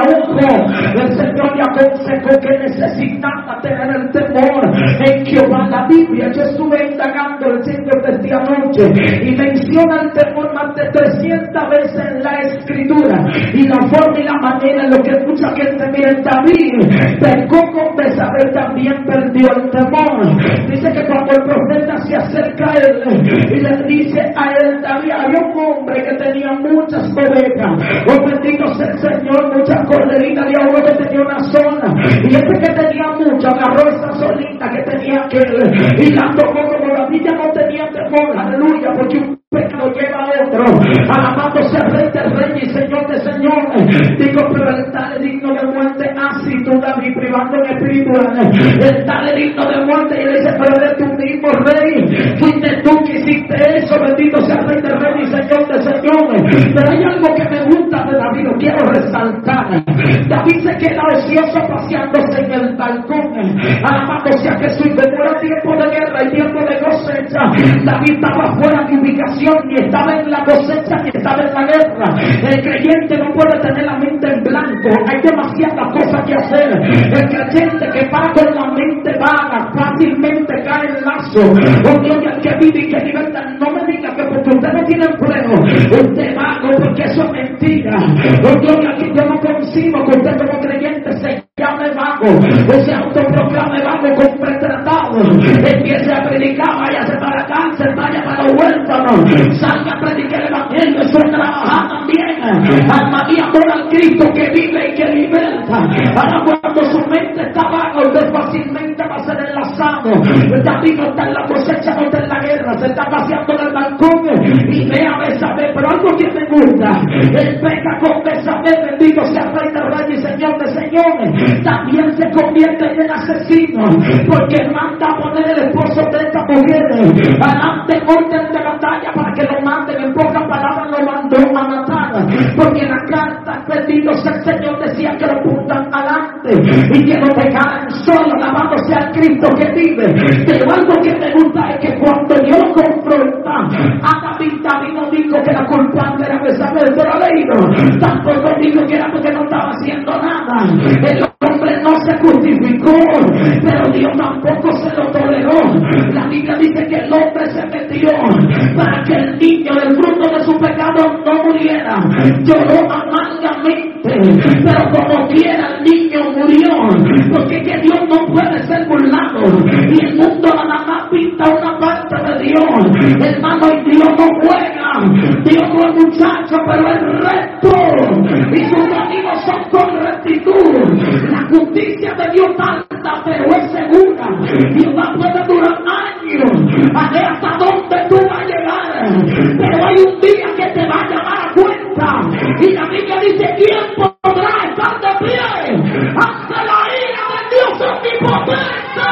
El Señor le aconsejó que necesitaba tener el temor en Jehová. La Biblia, yo estuve indagando el Señor desde anoche y menciona el temor más de 300 veces en la Escritura. Y la forma y la manera en lo que mucha gente mira, David pecó con Betsabé, también perdió el temor. Dice que cuando el profeta se acerca a él y le dice a él, David, había un hombre que tenía muchas ovejas, oh bendito sea el Señor, muchas corderitas, había uno que tenía una sola, y este que tenía mucho agarró esa solita que tenía aquel y la tomó. Como David ya no tenía temor, aleluya, porque un pecado lleva a otro, alabándose al Rey del Rey y Señor de Señores. Digo, pero el tal es digno de muerte, así tú, David, privando en espíritu, el tal es digno de muerte. Y él dice, pero eres tú mismo, Rey, fuiste tú que hiciste eso, bendito sea el Rey del Rey y Señor de Señores. Pero hay algo que me gusta de David, lo quiero resaltar. David se queda ocioso paseándose en el balcón, alabándose a Jesús. Como era tiempo de guerra y tiempo de cosecha, David estaba fuera de ubicación, ni estaba en la cosecha, ni estaba en la guerra. El creyente no puede tener la mente en blanco, hay demasiadas cosas que hacer. El creyente que para con la mente vaga fácilmente cae en lazo. Oh Dios, el que vive y que liberta, no me diga que porque usted no tiene empleo usted vago, porque eso es mentira. Oh Dios, aquí yo no concibo que usted como creyente se llame vago o se autoproclame vago con pretratado. Empiece a predicar, váyase para la cárcel, vaya para los huérfanos, salga a predicar el evangelio, eso es trabajar también. Alma mía, por al Cristo que vive y que liberta. Ahora cuando su mente está vaga, usted fácilmente va a ser enlazado. David no está en la cosecha, no está en la guerra, se está paseando en el balcón y ve a Betsabé. Pero algo que me gusta, él peca con Betsabé, bendito sea el Rey del Rey y Señor de Señores. También se convierte en asesino, porque manda a poner el esposo de esta mujer adelante orden de batalla para que lo maten. En pocas palabras lo mandó a matar, porque en la carta, bendito sea el Señor, decía que lo puntan adelante y que lo dejaran solo, alabándose al Cristo que vive. Pero algo que me gusta es que cuando Dios lo confronta a David, David no dijo que la culpable era Betsabé, pero ha leído, tampoco dijo que era porque no estaba haciendo nada. El hombre no se justificó, pero Dios tampoco se lo toleró. La Biblia dice que el hombre se metió para que el niño del fruto de su pecado no muriera. Lloró amargamente, pero como quiera el niño murió, porque que Dios no puede ser burlado y el mundo nada más pinta una parte de Dios, hermano, y Dios no juega. Dios no es muchacho, pero es recto y sus caminos son con rectitud. La justicia de Dios tarda, pero es segura. Dios puede durar años, a ver hasta dónde tú vas a llegar, pero hay un día que te va a llamar a cuenta. Y la Biblia dice, ¿quién podrá estar de pie ante la ira de Dios omnipotente?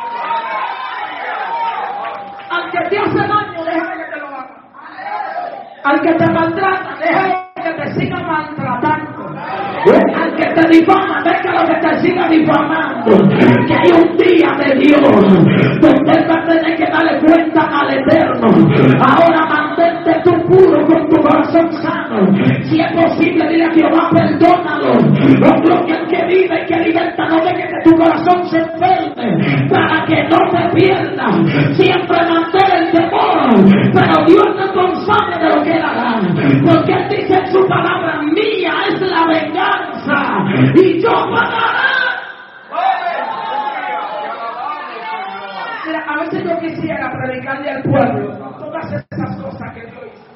Al que te hace daño, déjame que te lo haga. Al que te maltrata, déjame que te siga maltratando. Al que te difama, déjalo que te siga difamando. Que hay un día de Dios donde él va a tener que darle cuenta al Eterno. Ahora mantente tú puro con tu corazón sano. Si es posible, dile a Jehová, perdónalo. Oh gloria al que vive y que liberta, no dejes que tu corazón se enferme, para que no te pierdas. Siempre mantén el temor, pero Dios es responsable de lo que él hará, porque él dice en su palabra, mía es la venganza y yo pagaré. Mira, a veces yo quisiera predicarle al pueblo todas esas cosas que Dios hizo,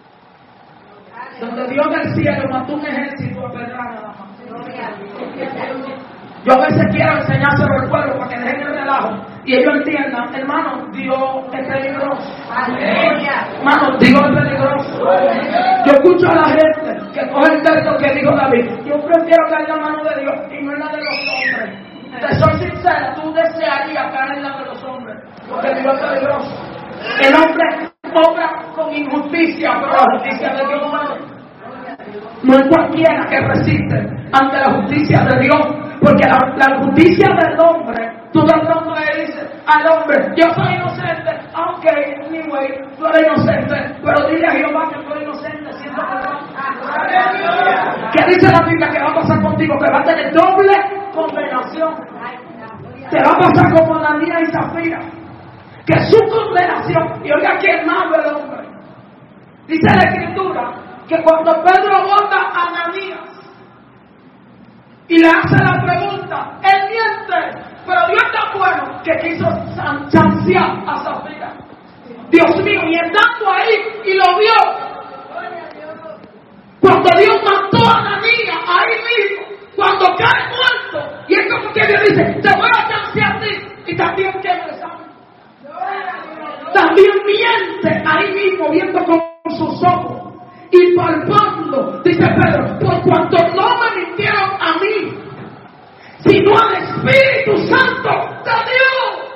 donde Dios del cielo mandó un ejército a pelear nada más. Yo a veces quiero enseñárselo al pueblo para que dejen el relajo y ellos entiendan, hermano, Dios es peligroso. Hermano, Dios es peligroso. Yo escucho a la gente que coge el texto que dijo David. Yo prefiero caer en la mano de Dios y no en la de los hombres. Te soy sincera, tú desearías caer en la de los hombres, porque Dios es peligroso. El hombre obra con injusticia, pero la justicia de Dios no es cualquiera que resiste ante la justicia de Dios, porque la justicia del hombre, tú de pronto le dices al hombre, yo soy inocente, aunque anyway, tú eres inocente, pero dile a Jehová que tú eres inocente, siendo que dice la Biblia que va a pasar contigo, que va a tener doble condenación. Te va a pasar como Ananías y Zafira, que su condenación, y oiga quién más del hombre, dice la Escritura que cuando Pedro aborda a Ananías y le hace la pregunta, él miente, pero Dios es tan bueno que quiso chancear a Zafira. Dios mío, y estando ahí y lo vio, cuando Dios mató a Ananías, ahí mismo, cuando cae muerto, y es como que Dios dice, te voy a chancear a ti, y también quema el sangre. También miente ahí mismo, viendo con sus ojos y palpando, dice Pedro, por cuanto no me mintieron a mí, sino al Espíritu Santo de Dios.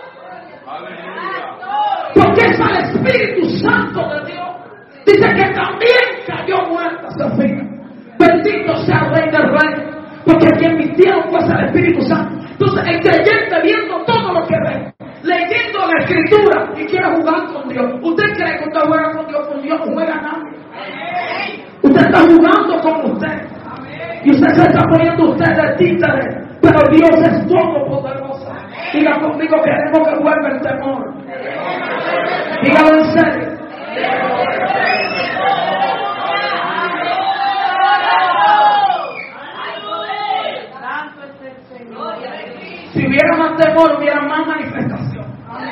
Porque es al Espíritu Santo de Dios. Dice que también cayó muerta Sofía. Bendito sea el Rey del Rey, porque quien mintieron fue al Espíritu Santo. Entonces el creyente, viendo todo lo que ve, leyendo la Escritura y quiere jugar con Dios. ¿Usted cree que usted juega con Dios? Con Dios no juega nadie. Usted está jugando con usted. Y usted se está poniendo usted de títere. Pero Dios es todopoderoso. Diga conmigo, queremos que vuelva el temor. Dígalo en serio. Si hubiera más temor, hubiera más manifestación.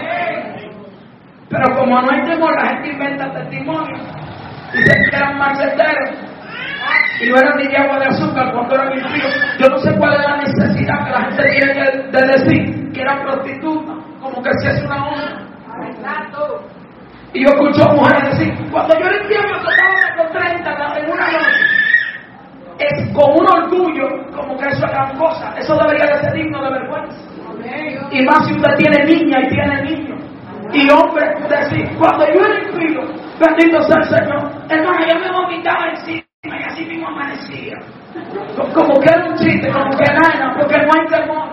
Pero como no hay temor, la gente inventa testimonios. Dicen que eran macheteros y no eran ni de agua de azúcar cuando eran impíos. Yo no sé cuál es la necesidad que la gente tiene de decir que era prostituta, como que si es una honra. Y yo escucho mujeres decir, cuando yo era impío me tocaba con 30 en una noche. Es con un orgullo, como que eso es gran cosa. Eso debería de ser digno de vergüenza. Y más si usted tiene niña y tiene niño. Y hombre, decir, cuando yo era impío, bendito sea el Señor, hermano, yo me vomitaba encima y así mismo amanecía. Como que era un chiste, como que nada, porque no hay temor.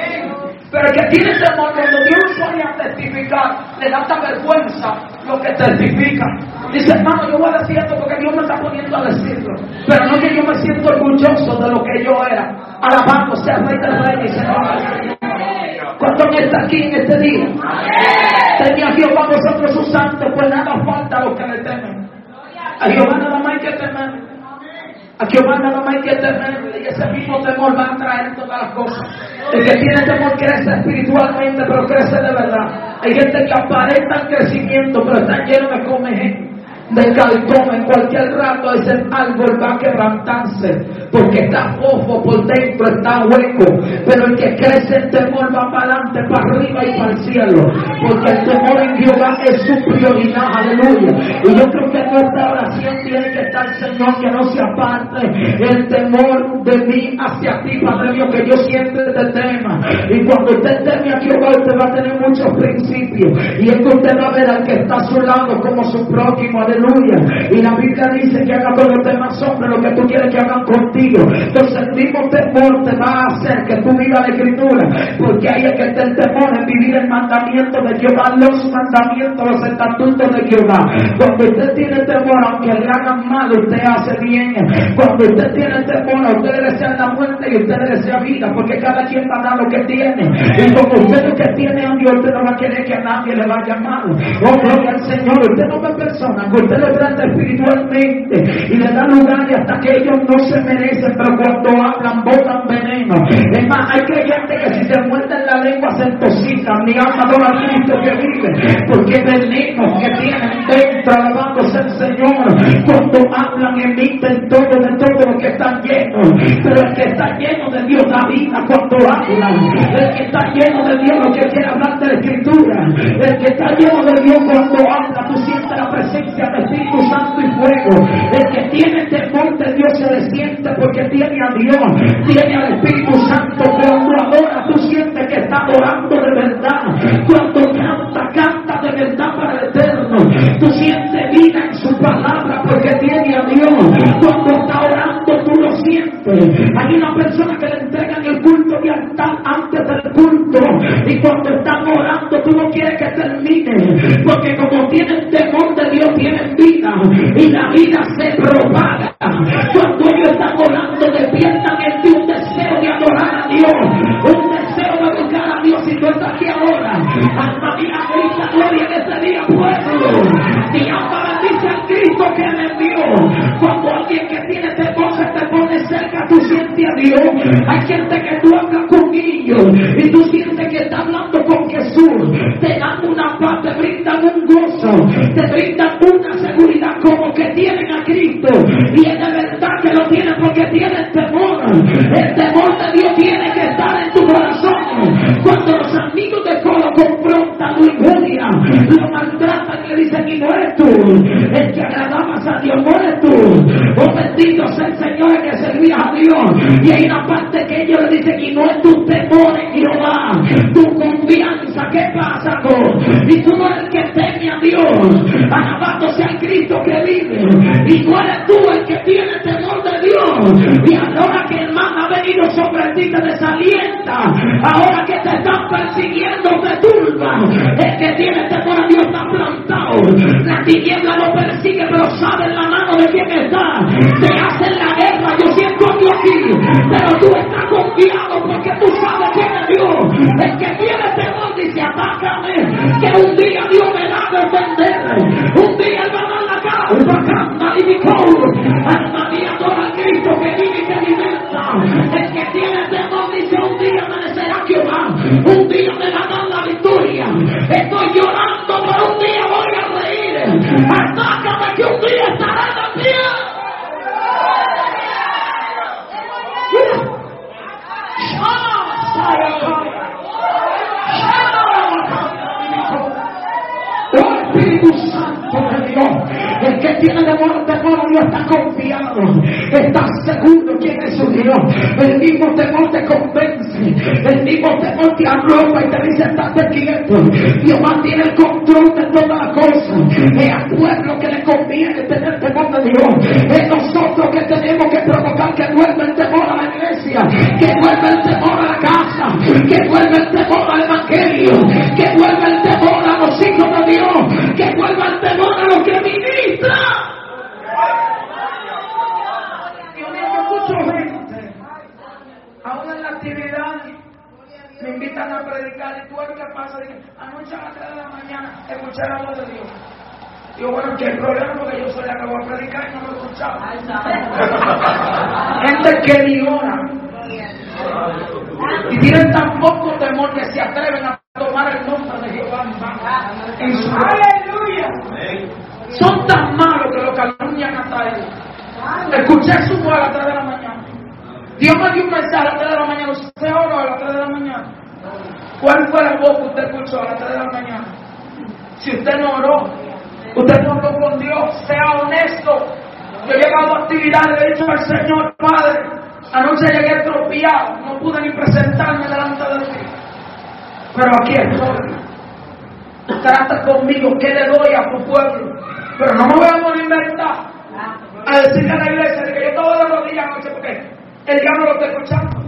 Pero el que tiene temor, cuando Dios pone a testificar, le da tanta vergüenza lo que testifica. Dice, hermano, yo voy a decir esto porque Dios me está poniendo a decirlo. Pero no que yo me siento orgulloso de lo que yo era. Alabando sea el Rey del Rey y Señor. ¿Cuánto me está aquí en este día? Tenía Jehová vosotros sus santos, pues nada falta a los que le temen. A Jehová nada más hay que temer. A Jehová nada más hay que temer. Y ese mismo temor va a traer todas las cosas. El que tiene temor crece espiritualmente, pero crece de verdad. Hay gente que aparenta el crecimiento, pero está lleno de comején, de calcón. En cualquier rato ese árbol va a quebrantarse, porque está fofo por dentro, está hueco. Pero el que crece en temor va para adelante, para arriba y para el cielo, porque el temor en Jehová es su prioridad. Aleluya. Y yo creo que nuestra oración tiene que estar, Señor, que no se aparte el temor de mí hacia ti, Padre mío, que yo siempre te tema. Y cuando usted teme a Jehová, usted va a tener muchos principios, y es que usted va a ver al que está a su lado como su prójimo. Aleluya. Y la Biblia dice que haga con los demás hombres lo que tú quieres que hagan contigo. Entonces el mismo temor te va a hacer que tú vivas la Escritura, porque ahí es que está el temor, en vivir el mandamiento de Jehová, los mandamientos, los estatutos de Jehová. Cuando usted tiene temor, aunque le hagan mal, usted hace bien. Cuando usted tiene temor, a usted le desea la muerte y usted le desea vida, porque cada quien va a dar lo que tiene. Y como usted lo que tiene a Dios, usted no va a querer que a nadie le vaya mal. Oh, gloria al Señor. Usted no ve personas, usted lo trata espiritualmente y le da lugar y hasta que ellos no se merecen, pero cuando hablan botan veneno. Es más, hay creyentes que si se muerden la lengua se intoxican. Mi alma adora a Cristo que vive, porque veneno que tienen dentro, alabándose el Señor. Cuando hablan emiten todo de todo lo que están llenos, pero el que está lleno de Dios da vida cuando habla. El que está lleno de Dios lo que quiere hablar de la Escritura. El que está lleno de Dios cuando habla, tú sientes la presencia del Espíritu Santo y fuego. El que tiene temor de Dios se le siente porque tiene a Dios, tiene al Espíritu Santo. Cuando adora, tú sientes que está adorando de verdad. Cuando canta, canta de verdad para el Eterno. Tú sientes vida en su palabra. palabra porque tiene a Dios. Cuando está orando tú lo sientes. Hay una persona que le entregan el culto de altar antes del culto, y cuando están orando tú no quieres que termine, porque como tienen temor de Dios tienen vida, y la vida se propaga. Cuando ellos están orando despiertan en ti un deseo de adorar a Dios, un deseo de buscar a Dios. Si tú estás aquí ahora, alma mía, grita gloria en este día, pueblo. Mi alma bendice al Cristo que me envió. Cuando alguien que tiene temor se te pone cerca, tú sientes a Dios. Hay gente que tú hablas con ellos y tú sientes que está hablando con Jesús. Te dan una paz, te brindan un gozo, te brindan una seguridad como que tienen a Cristo. Y es de verdad que lo tienen porque tienen temor. El temor de Dios tiene que estar en tu corazón. Cuando los amigos de Coro confrontan, lo injurian, lo maltratan y le dicen, y no eres tú el que agradabas a Dios, no eres tú. Oh, bendito sea el Señor, que servías a Dios. Y hay una parte que ellos le dicen, y no es tu temor en Jehová, tu confianza. ¿Qué pasa, tú? Y tú no eres el que teme a Dios. Alabado sea el Cristo que vive. Y no eres tú el que tiene temor de Dios. Y ahora que el mal ha venido sobre ti te desalienta, ahora que te están persiguiendo te turba. El que tiene temor a Dios está plantado. La tiniebla lo persigue, pero sabe en la mano de quién está. Te hacen la guerra, yo siento algo aquí, pero tú estás confiado porque tú sabes quién es Dios. El que tiene temor dice, atácame, que un día Dios me da a defender. Un día Él va a dar la cara, y mi alma mía, adora al Cristo que vive y que alimenta. El que tiene temor dice, un día amanecerá Jehová, un día me va a dar la victoria. Estoy llorando, pero un día voy a reír. Atácame que un día estará en pie. Oh, Espíritu Santo de Dios, el que tiene temor a Dios está confiado, está seguro quién es su Dios. El mismo temor te convence, el mismo temor te arropa y te dice, estate quieto. Jehová tiene el control de todas las cosas. Es al pueblo que le conviene tener temor de Dios. Es nosotros que tenemos que provocar que vuelva el temor a la iglesia, que vuelva el temor a la casa, que vuelva el temor al evangelio, que vuelva el temor a los hijos de Dios, que vuelva el temor a los que ministran. Dios mío, yo escucho gente, aún en la actividad, me invitan a predicar y tú eres que pasa, anoche a las 3 de la mañana escuché la voz de Dios. Digo, bueno, que el problema es porque yo soy la que voy a predicar y no lo he escuchado. Gente que ni ora y tienen tan poco temor que se atreven a tomar el nombre de Jehová en su aleluya. Son tan malos que lo calumnian hasta él. Escuché su voz a las 3 de la mañana. Dios me dio un mensaje a las 3 de la mañana. ¿Usted oró a las 3 de la mañana? ¿Cuál fue la voz que usted escuchó a las 3 de la mañana? Si usted no oró, usted no habló con Dios, sea honesto. Yo he llegado a actividades, le he dicho al Señor, Padre, anoche llegué estropeado, no pude ni presentarme delante de ti. Pero aquí estoy. Trata conmigo, ¿qué le doy a tu pueblo? Pero no me voy a morir verdad a decirle a la iglesia de que yo todas las rodillas anoche, porque el diablo lo está escuchando.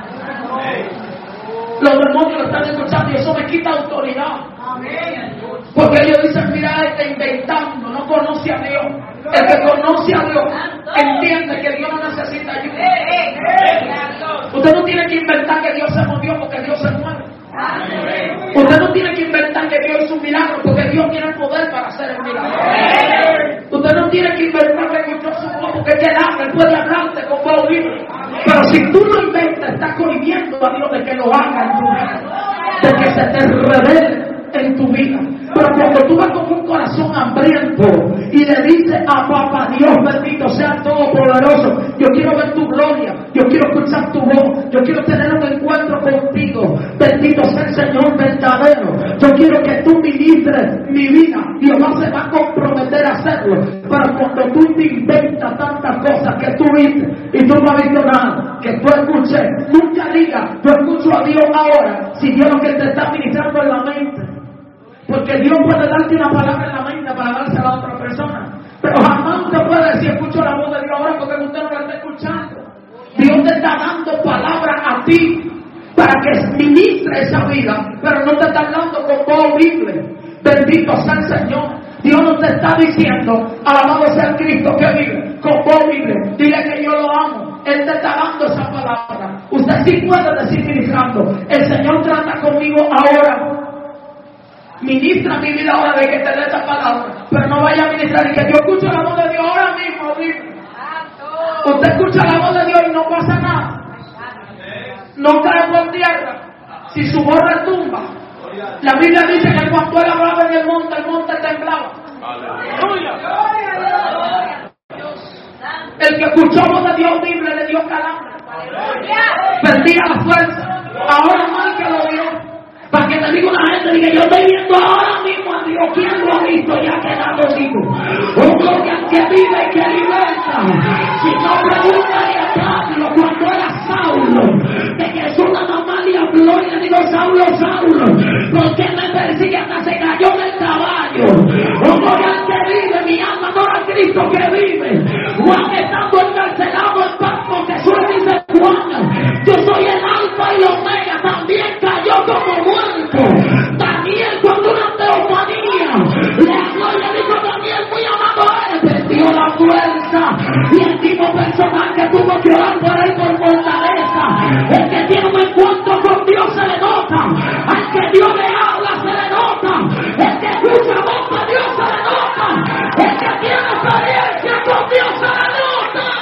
Los demonios lo están escuchando y eso me quita autoridad. Porque ellos dicen, mira, está inventando, no conoce a Dios. El que conoce a Dios entiende que Dios no necesita ayuda. Usted no tiene que inventar que Dios se movió porque Dios se mueve. Usted no tiene que inventar que Dios hizo un milagro porque Dios tiene el poder para hacer el milagro. Usted no tiene que inventar que escuchó su voz porque Él puede hablarte con voz libre. Pero si tú lo inventas, estás cohibiendo a Dios de que lo haga en tu vida, de que se te revele en tu vida. Pero cuando tú vas con un corazón hambriento y le dices a papá Dios bendito sea todopoderoso, yo quiero ver tu gloria, yo quiero escuchar tu voz, yo quiero tener un encuentro contigo, bendito sea el Señor verdadero, yo quiero que tú ministres mi vida, Dios se va a comprometer a hacerlo. Pero cuando tú te inventas tantas cosas que tú viste y tú no has visto nada, que tú escuché, nunca digas yo escucho a Dios ahora si Dios lo que te está ministrando en la mente. Porque Dios puede darte una palabra en la mente para dársela a otra persona, pero jamás te vida, pero no te está hablando con voz audible. Bendito sea el Señor. Dios no te está diciendo, alabado sea el Cristo que vive, con voz audible. Dile que yo lo amo. Él te está dando esa palabra. Usted sí puede decir ministrando, el Señor trata conmigo ahora. Ministra mi vida ahora de que te dé esta palabra. Pero no vaya a ministrar y que yo escucho la voz de Dios ahora mismo. Usted escucha la voz de Dios y no pasa nada. No cae por tierra. Si su voz retumba. La Biblia dice que cuando él hablaba en el monte temblaba. El que escuchó voz de Dios audible le dio calambre. Perdía la fuerza. Ahora más que lo vio. Para que te diga una gente, diga, yo estoy viendo ahora mismo a Dios. ¿Quién lo ha visto y ha quedado vivo? Un gloria que vive y que liberta. Si no, pregúntale a Pablo cuando era Saulo, de que Jesús nada más le habló y le dijo, Saulo, Saulo, ¿por qué me persigue? Hasta se cayó del caballo. Un gloria que vive, mi alma adora a Cristo que vive. Juan estando encarcelado en Patmos, Jesús le dice, Juan, yo soy el alfa y el omega, también cayó como muerto. Daniel, cuando una teofanía le habló y le dijo, Daniel, muy amado eres, perdió la fuerza. Y el tipo personaje tuvo que orar por él por fortaleza. El que tiene un encuentro con Dios se le nota. Al que Dios le habla se le nota. El que escucha voz de Dios se le nota. El que tiene experiencia con Dios se le nota.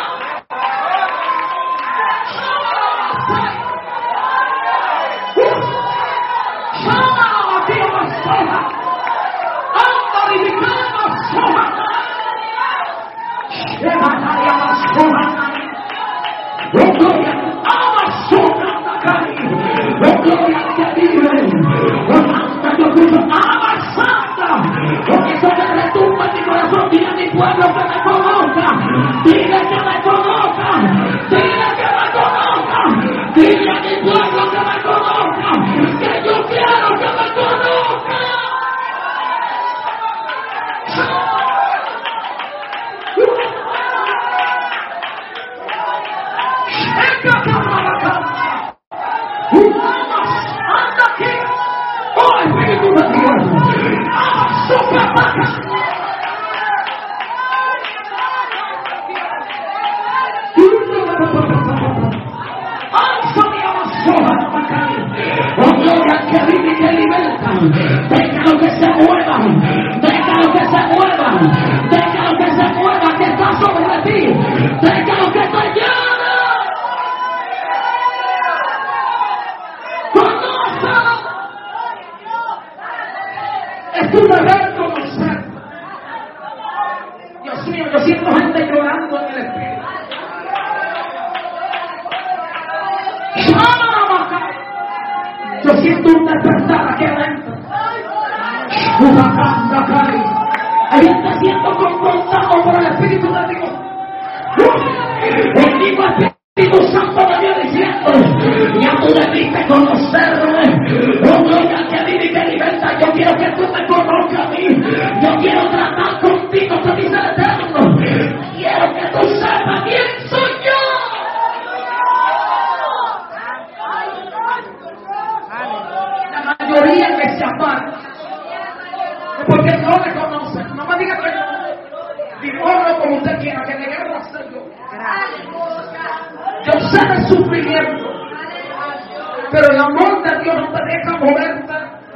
Déjalo que se mueva, déjalo que se mueva, déjalo que se mueva, que está sobre ti, déjalo que te llame. Conoce, es tu deber conocer. Dios mío, yo siento gente llorando en el espíritu. Yo siento un despertar aquí adentro. Hay gente siendo confrontado por el Espíritu de Dios. El mismo Espíritu Santo de Dios diciendo, ya tú debiste conocerme. Oh, gloria que vive y que liberta. Yo quiero que tú me conozcas a mí. Yo quiero tratar contigo, te dice el Eterno. Quiero que tú sepas quién soy yo. La mayoría que se aparta porque no le conocen. No me diga que no. Digámoslo como usted quiera, que debemos hacerlo. Yo sé de sufrimiento, pero el amor de Dios no te deja moverte.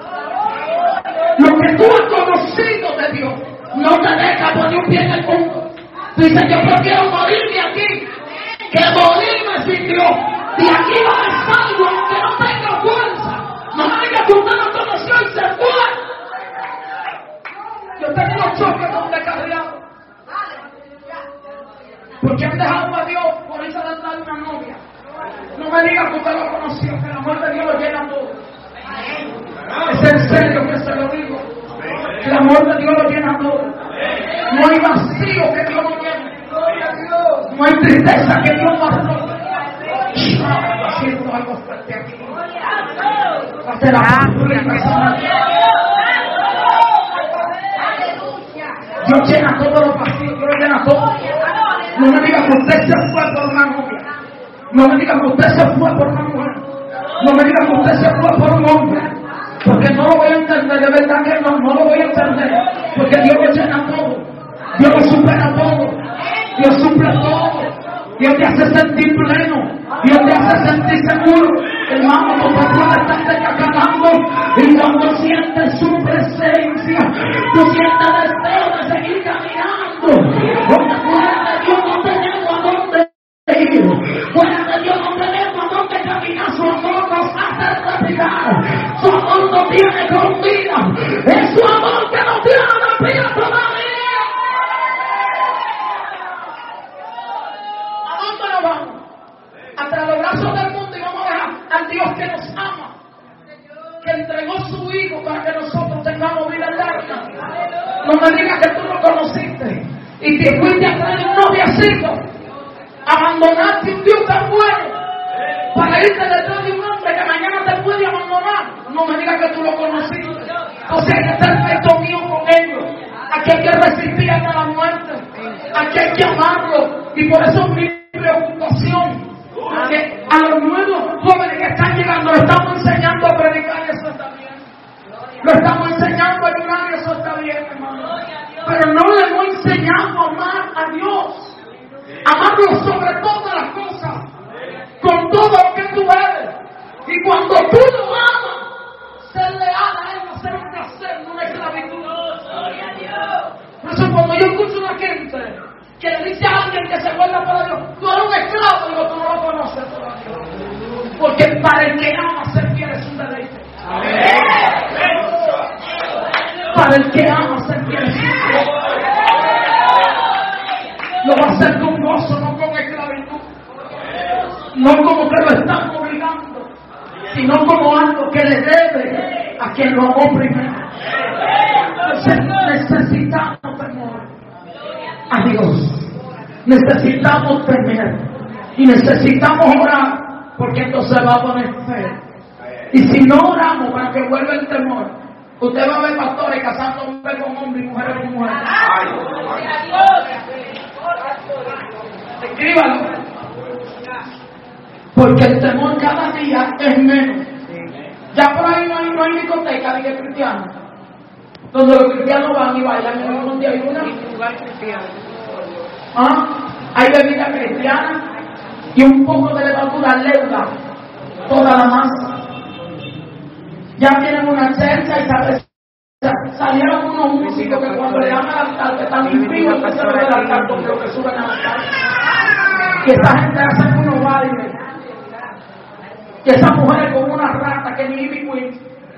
Lo que tú has conocido de Dios no te deja poner un pie en el mundo. Tú dices, yo prefiero morirme aquí que morirme sin Dios. Y aquí no me salgo aunque no tenga fuerza. No me diga que usted no conoció y se fue. Yo tengo choques donde carreado. Porque han dejado a Dios por irse a darle una novia. No me diga que usted lo conoció, que el amor de Dios lo llena todo. Es en serio que se lo digo. El amor de Dios lo llena todo. No hay vacío que Dios no llene. No hay tristeza que Dios no arroje. Haciendo algo fuerte aquí. Hacer la Dios llena todos los vacíos, Dios llena todo. No me diga que usted se fue por una novia. No me diga que usted se fue por una mujer. No me diga que usted se fue por un hombre, porque no lo voy a entender, de verdad que no lo voy a entender, porque Dios lo llena todo, Dios lo supera todo, Dios suple todo, Dios te hace sentir pleno, Dios te hace sentir seguro. Hermano, tu persona está declarando, y cuando sientes su presencia, tú sientes deseo de seguir caminando, porque fuera de Dios no tenemos a dónde ir, fuera de Dios no tenemos a dónde caminar, su amor nos hace respirar, su amor nos tiene con vida, es su amor que nos tiene la vida todavía. ¿A dónde nos vamos? Hasta los brazos del mundo, y vamos a dejar al Dios que nos ama, que entregó su Hijo para que nosotros tengamos vida eterna. No me digas que tú lo conociste y te fuiste atrás de un noviacito, abandonaste un Dios tan bueno para irte detrás de un hombre que mañana te puede abandonar. No me digas que tú lo conociste. Entonces hay que estar pecho mío con ellos. Aquí hay que resistir hasta la muerte. Aquí hay que amarlo. Y por eso mi preocupación, que a los nuevos jóvenes que están llegando, lo estamos enseñando a predicar, y eso está bien. Lo estamos enseñando a ayudar, y eso está bien, hermano. Pero no le hemos enseñado a amar a Dios. Amarlo sobre todas las cosas, con todo lo que tú eres. Y cuando tú lo amas, ser leal a Él no será un placer, no una esclavitud. Por eso cuando yo escucho a una gente que le dice a alguien que se vuelva para Dios, tú eres un esclavo, digo, tú no lo conoces todavía. Porque para el que ama ser fiel es un deleite. Para el que ama ser fiel es un deleite. Lo va a hacer con gozo, no con esclavitud. No como que lo están obligando, sino como algo que le debe a quien lo amó primero. Entonces necesitamos temor a Dios. Necesitamos temer. Y necesitamos orar, porque entonces va a poner fe. Y si no oramos para que vuelva el temor, usted va a ver pastores casando hombre con hombre y mujer con mujer. Escríbalo. Porque el temor cada día es menos. Ya por ahí no hay discoteca de cristianos, donde los cristianos van y bailan en un día y una. Hay bebida cristiana y un poco de levadura leuda toda la masa. Ya tienen una cerca y salieron unos músicos que cuando le dan al altar que están impíos que se lo del altar con lo que suben al altar. Y esa gente hace unos bailes. Y esa mujer con una rata que ni Ivy Queen.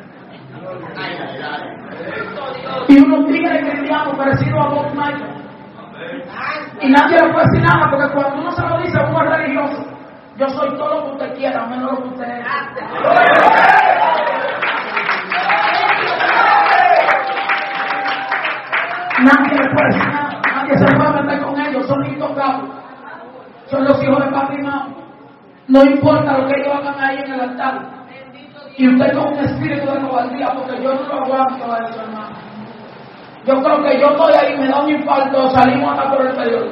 Y unos tigres cristianos parecidos a Bob Michael. Y nadie le puede decir nada, porque cuando uno se lo dice a uno es religioso. Yo soy todo lo que usted quiera, menos lo que usted es. Nadie le puede decir nada, nadie se puede meter con ellos, son intocables. Son los hijos de papi y mamá. No importa lo que ellos hagan ahí en el altar. Y usted con un espíritu de cobardía, porque yo no lo aguanto a eso, hermano. Yo creo que yo estoy ahí, me da un infarto, salimos hasta por el medio.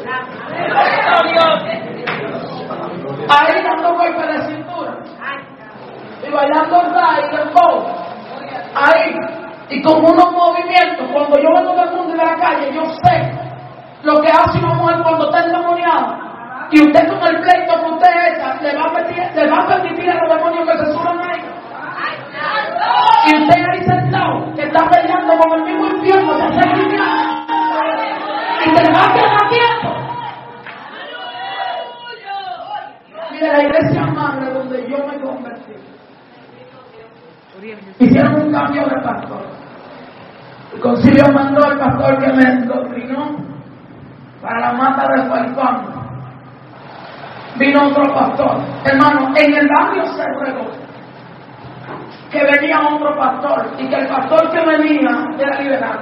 Ahí dando golpes de cintura. Y bailando el dembow. Ahí. Y con unos movimientos. Cuando yo veo todo el mundo en la calle, yo sé lo que hace una mujer cuando está endemoniada. Y usted con el pleito que usted echa, le va a permitir a los demonios que se suban ahí. Y usted ahí sentado, que está peleando con el mismo infierno, se hace cristiano. Y se le va a quedar tiempo. Mire, la iglesia madre donde yo me convertí, hicieron un cambio de pastor. El concilio mandó al pastor que me doctrinó para la mata del Falcón. Vino otro pastor. Hermano, en el barrio se regó que venía otro pastor y que el pastor que venía era liberal.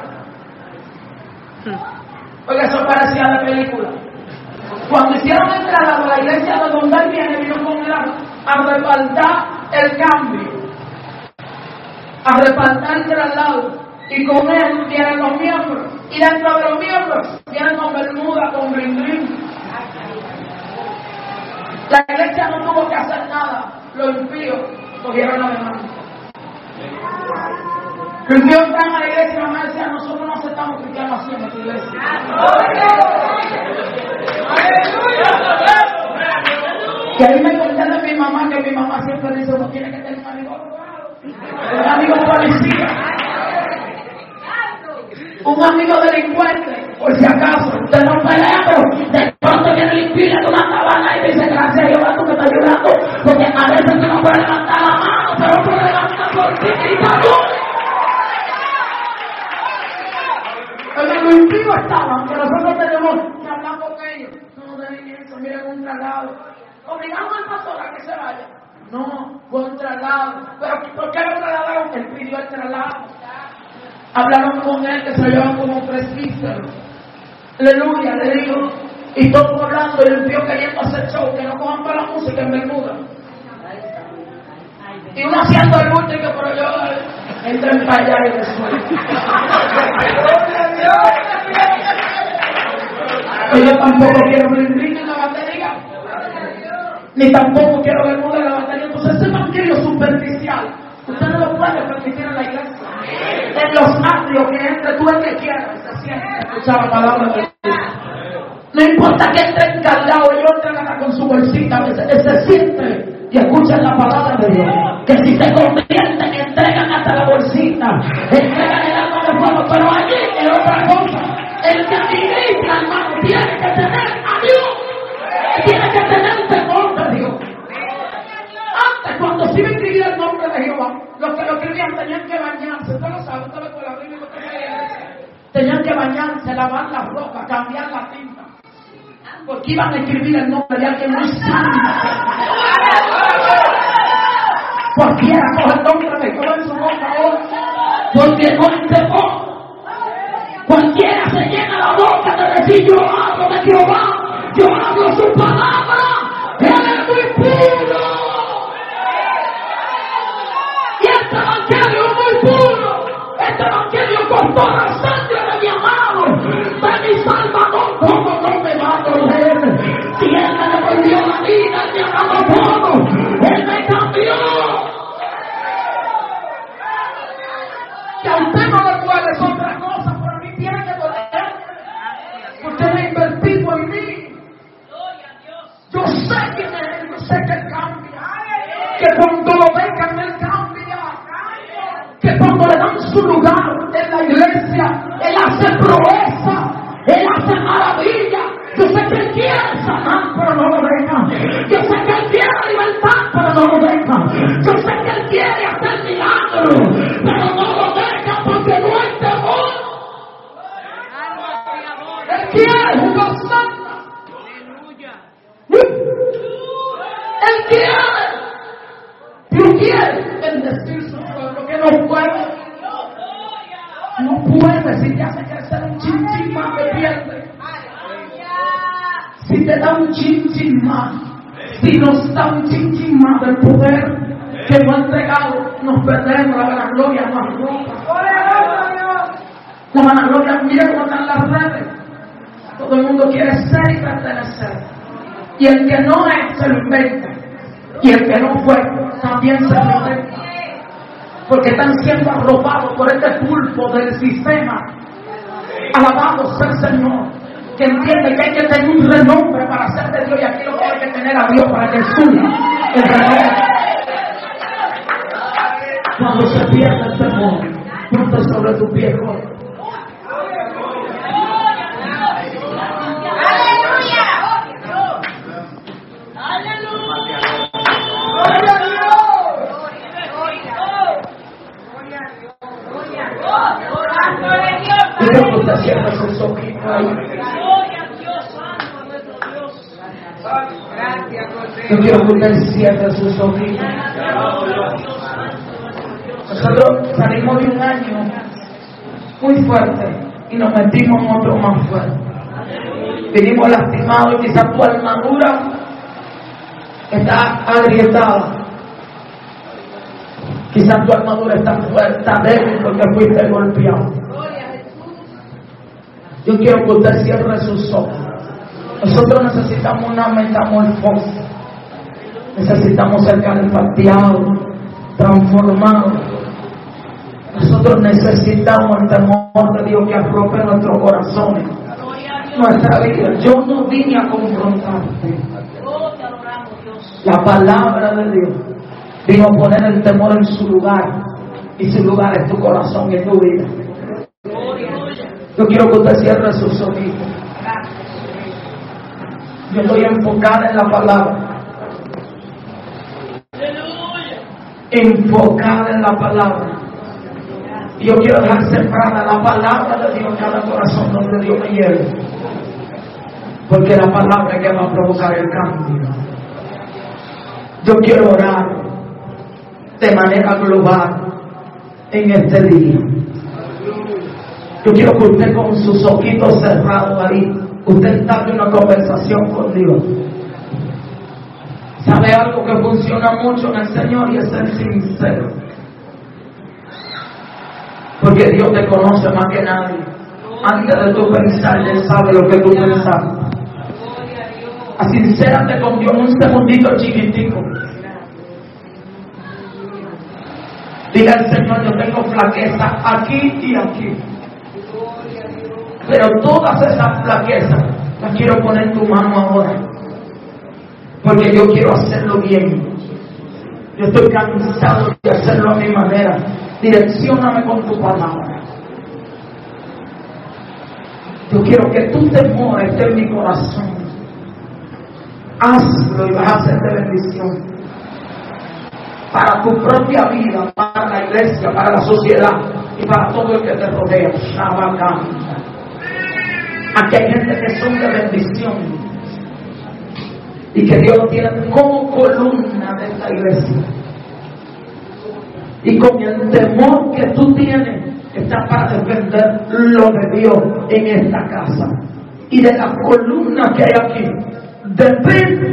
Porque eso parecía de película. Cuando hicieron el traslado a la iglesia de donde él viene, vino con él a respaldar el cambio, a respaldar el traslado. Y con él vienen los miembros. Y dentro de los miembros vienen con bermuda, con brin. La iglesia no tuvo que hacer nada, lo impíos. cogieron la demanda. Un Dios está a la iglesia, mamá decía, nosotros no aceptamos cristianos así en nuestra iglesia. Y ahí me conté de mi mamá, que mi mamá siempre dice, uno tiene que tener un amigo abogado, un amigo policía, un amigo delincuente, por si acaso, usted no pelea, pero de pronto viene el impío y una cabana y dice, gracias a Dios, tú me estás ayudando, porque a veces tú no puedes levantar la mano, pero puedes levantar por ti y salud. Pero los impíos estaban, que nosotros tenemos que hablar con ellos. No deben eso, miren un traslado. Obligamos al pastor a que se vaya. No, fue un traslado. Pero ¿por qué lo trasladaron? Él pidió el traslado. Hablaron con él, que se lo llevan como presbítero. Aleluya, le digo. Y todos hablando, y el impío queriendo hacer show, que no cojan para la música en Bermuda. Y uno haciendo el último, pero yo entren para allá y resuelvo. Yo tampoco quiero brincar en la batería, ni tampoco quiero Bermuda en la batería. Entonces ese evangelio superficial usted no lo puede permitir en la iglesia. En los atrios que entre tú el que quieras, se siente escuchar la palabra de Dios. No importa que esté encargado y otro haga con su bolsita, se siente y escuchen la palabra de Dios. Que si se convierten, entregan hasta la bolsita, entregan el alma de fuego, pero allí es otra cosa. El que ministra, hermano, tiene que tener a Dios, tiene que tener temor de Dios. Antes, cuando se iba a escribir el nombre de Jehová, los que lo escribían tenían que bañarse. Usted lo sabe, usted ve por la Biblia, tenían que bañarse, lavar la ropa, cambiar la tinta, porque iban a escribir el nombre de alguien muy santo. Cualquiera coge el nombre de Jehová en su boca ahora, porque no hay temor. Cualquiera se llena la boca de decir, yo hablo de Jehová, yo hablo su palabra, él es muy puro. Y este evangelio es muy puro. Este evangelio costó la sangre de mi amado, de mi Salvador. ¿Cómo no me va a doler? Si él me devolvió la vida, él me ha dado todo, él me cambió. Que a usted no le duele es otra cosa, pero a mí tiene que doler. Usted me ha invertido en mí. Yo sé quién es él, yo sé que él cambia. Que cuando lo dejan, él cambia. Que cuando le dan su lugar en la iglesia, él hace proeza, él hace maravilla. Yo sé que él quiere sanar, pero no lo deja. Yo sé que él quiere libertad, pero no lo deja. Yo sé que él quiere hacer milagros, pero no lo deja porque no hay temor. Él quiere jugar santa. Él quiere. Dios quiere bendecir su pueblo, que no puede. No puede. Si te hace crecer un chinchín más, te pierde. Si te da un chinchín más, si nos da un chinchín más del poder que no ha entregado, nos perdemos. La vanagloria nos roba. La vanagloria, mira cómo están las redes. Todo el mundo quiere ser y pertenecer. Y el que no es, se lo inventa. Y el que no fue, también se lo inventa. Porque están siendo arropados por este pulpo del sistema. Alabado sea el Señor, que entiende que hay que tener un renombre para ser de Dios. Y aquí lo que hay que tener a Dios para que suba el renombre. Cuando se pierde el temor, ponte sobre tu pie, joven. Yo quiero que usted cierre sus ojitos ahí. Yo quiero que usted cierre sus ojitos. Nosotros salimos de un año muy fuerte y nos metimos en otro más fuerte. Venimos lastimados y quizás tu armadura está agrietada. Quizás tu armadura está fuerte, está débil porque fuiste golpeado. Yo quiero que usted cierre sus ojos. Nosotros necesitamos una metamorfosis. Necesitamos ser calfateados. transformado. Nosotros necesitamos el temor de Dios que arrope nuestros corazones, nuestra vida. Yo no vine a confrontarte. La palabra de Dios vino a poner el temor en su lugar, y su lugar es tu corazón y es tu vida. Yo quiero que usted cierre sus ojitos. Yo estoy enfocada en la palabra. Enfocada en la palabra. Y yo quiero dejar sembrada la palabra de Dios en cada corazón donde Dios me lleve. Porque la palabra es que va a provocar el cambio. Yo quiero orar de manera global en este día. Yo quiero que usted con sus ojitos cerrados ahí, usted está en una conversación con Dios. ¿Sabe algo que funciona mucho en el Señor? Y es ser sincero. Porque Dios te conoce más que nadie. Antes de tú pensar, Él sabe lo que tú pensas. Sincérate con Dios un segundito chiquitico. Diga al Señor, yo tengo flaqueza aquí y aquí. Pero todas esas flaquezas las quiero poner en tu mano ahora. Porque yo quiero hacerlo bien. Yo estoy cansado de hacerlo a mi manera. Direccióname con tu palabra. Yo quiero que tu temor esté en mi corazón. Hazlo y vas a ser de bendición. Para tu propia vida, para la iglesia, para la sociedad y para todo el que te rodea. Aquí hay gente que son de bendición y que Dios lo tiene como columna de esta iglesia. Y con el temor que tú tienes, está para defender lo de Dios en esta casa. Y de la columna que hay aquí, depende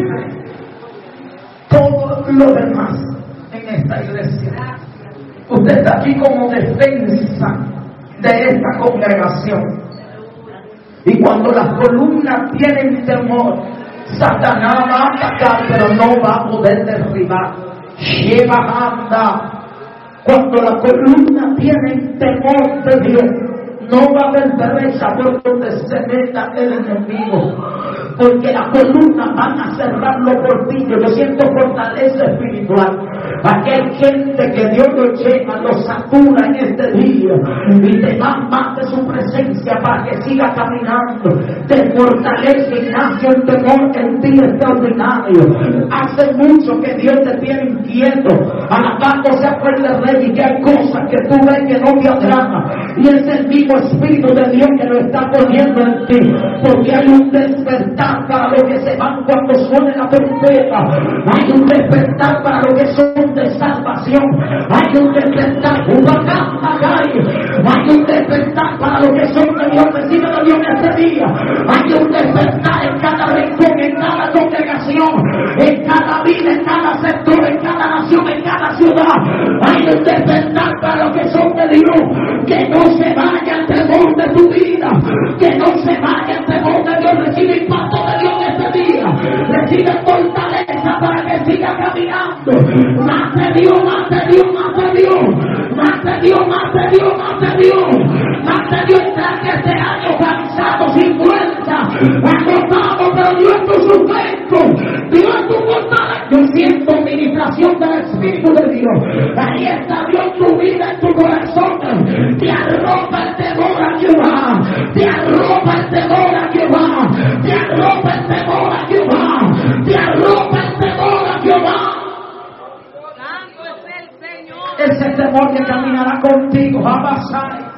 todo lo demás en esta iglesia. Usted está aquí como defensa de esta congregación. Y cuando las columnas tienen temor, Satanás va a atacar, pero no va a poder derribar. Lleva anda. Cuando la columna tiene temor de Dios, no va a haber brecha por donde se meta el enemigo. Porque las columnas van a cerrarlo por ti. Yo siento fortaleza espiritual. Aquí hay gente que Dios lo lleva, lo satura en este día y te da más de su presencia para que siga caminando. Te fortalece y nace un temor en ti extraordinario. Hace mucho que Dios te tiene inquieto, alabándose a el rey, y que hay cosas que tú ves que no te agradan. Y es el mismo Espíritu de Dios que lo está poniendo en ti. Porque hay un despertar para los que se van cuando suene la trompeta. Hay un despertar para los que son de salvación. Hay un despertar, hay un despertar para los que son de Dios, reciben de Dios en este día. Hay un despertar en cada rincón, en cada congregación, en cada vida, en cada sector, en cada nación, en cada ciudad. Hay un despertar para los que son de Dios. Que no se vaya el temor de tu vida, que no se vaya el temor de Dios. Recibe impacto de Dios en este día. Recibe fortaleza para que siga caminando. Más de Dios, más de Dios, más de Dios, más de Dios, más de Dios, más de Dios, más de Dios. Tras que este año cansado, sin fuerza, agotado, pero Dios es tu sustento, Dios es tu fortaleza. Yo siento ministración del Espíritu de Dios. Ahí está Dios en tu vida, en tu corazón. Te arropa el temor a Jehová, te arropa el temor a Jehová, te arropa el temor a Jehová, te arropa el temor a Jehová. Ese temor que caminará contigo va a pasar.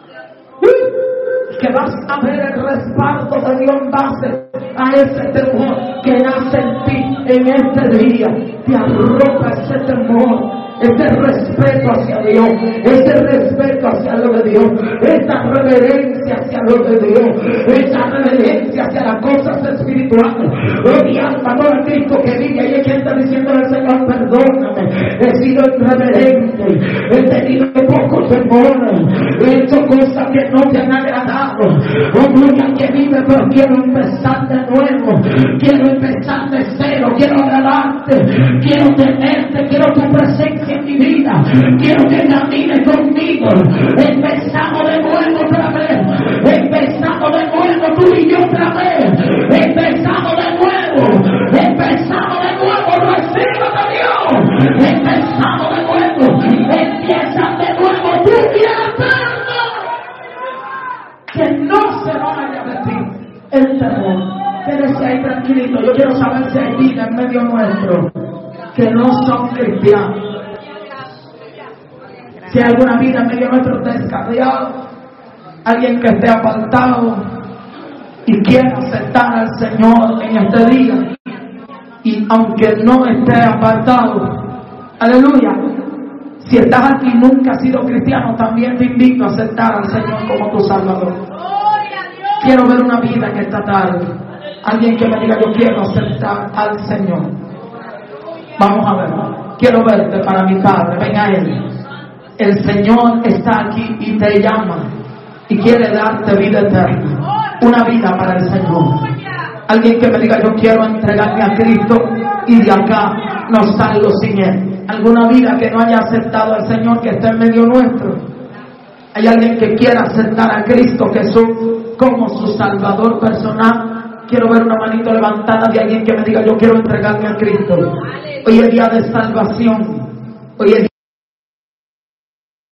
Que vas a ver el respaldo de Dios en base a ese temor que nace en ti en este día. Te arropa ese temor, ese respeto hacia Dios, ese respeto hacia lo de Dios, esa reverencia hacia lo de Dios, esa reverencia hacia las cosas espirituales. Oh, mi alma no es Cristo que vive. Y hay gente diciendo al Señor, perdóname, he sido irreverente, he tenido poco temor, he hecho cosas que no te han agradado. Oh, gloria al que vive, pero quiero empezar de nuevo, quiero empezar de cero, quiero agradarte, quiero tenerte, quiero tu presencia en mi vida, quiero que camines conmigo. Empezamos de nuevo otra vez, empezamos de nuevo tú y yo otra vez, empezamos de nuevo, recíbete Dios, empezamos de nuevo, empieza de nuevo tú y eterno. Que no se vaya de ti el temor. Quédese ahí tranquilito. Yo quiero saber si hay vida en medio nuestro que no son cristianos. Si hay alguna vida en medio nuestro descarriado, alguien que esté apartado y quiera aceptar al Señor en este día, y aunque no esté apartado, aleluya, si estás aquí y nunca has sido cristiano, también te invito a aceptar al Señor como tu Salvador. Quiero ver una vida en esta tarde. Alguien que me diga, yo quiero aceptar al Señor. Vamos a ver. Quiero verte para mi Padre. Ven a Él. El Señor está aquí y te llama y quiere darte vida eterna. Una vida para el Señor. Alguien que me diga, yo quiero entregarme a Cristo y de acá no salgo sin Él. Alguna vida que no haya aceptado al Señor, que está en medio nuestro. Hay alguien que quiera aceptar a Cristo Jesús como su Salvador personal. Quiero ver una manito levantada de alguien que me diga, yo quiero entregarme a Cristo. Hoy es día de salvación. Hoy es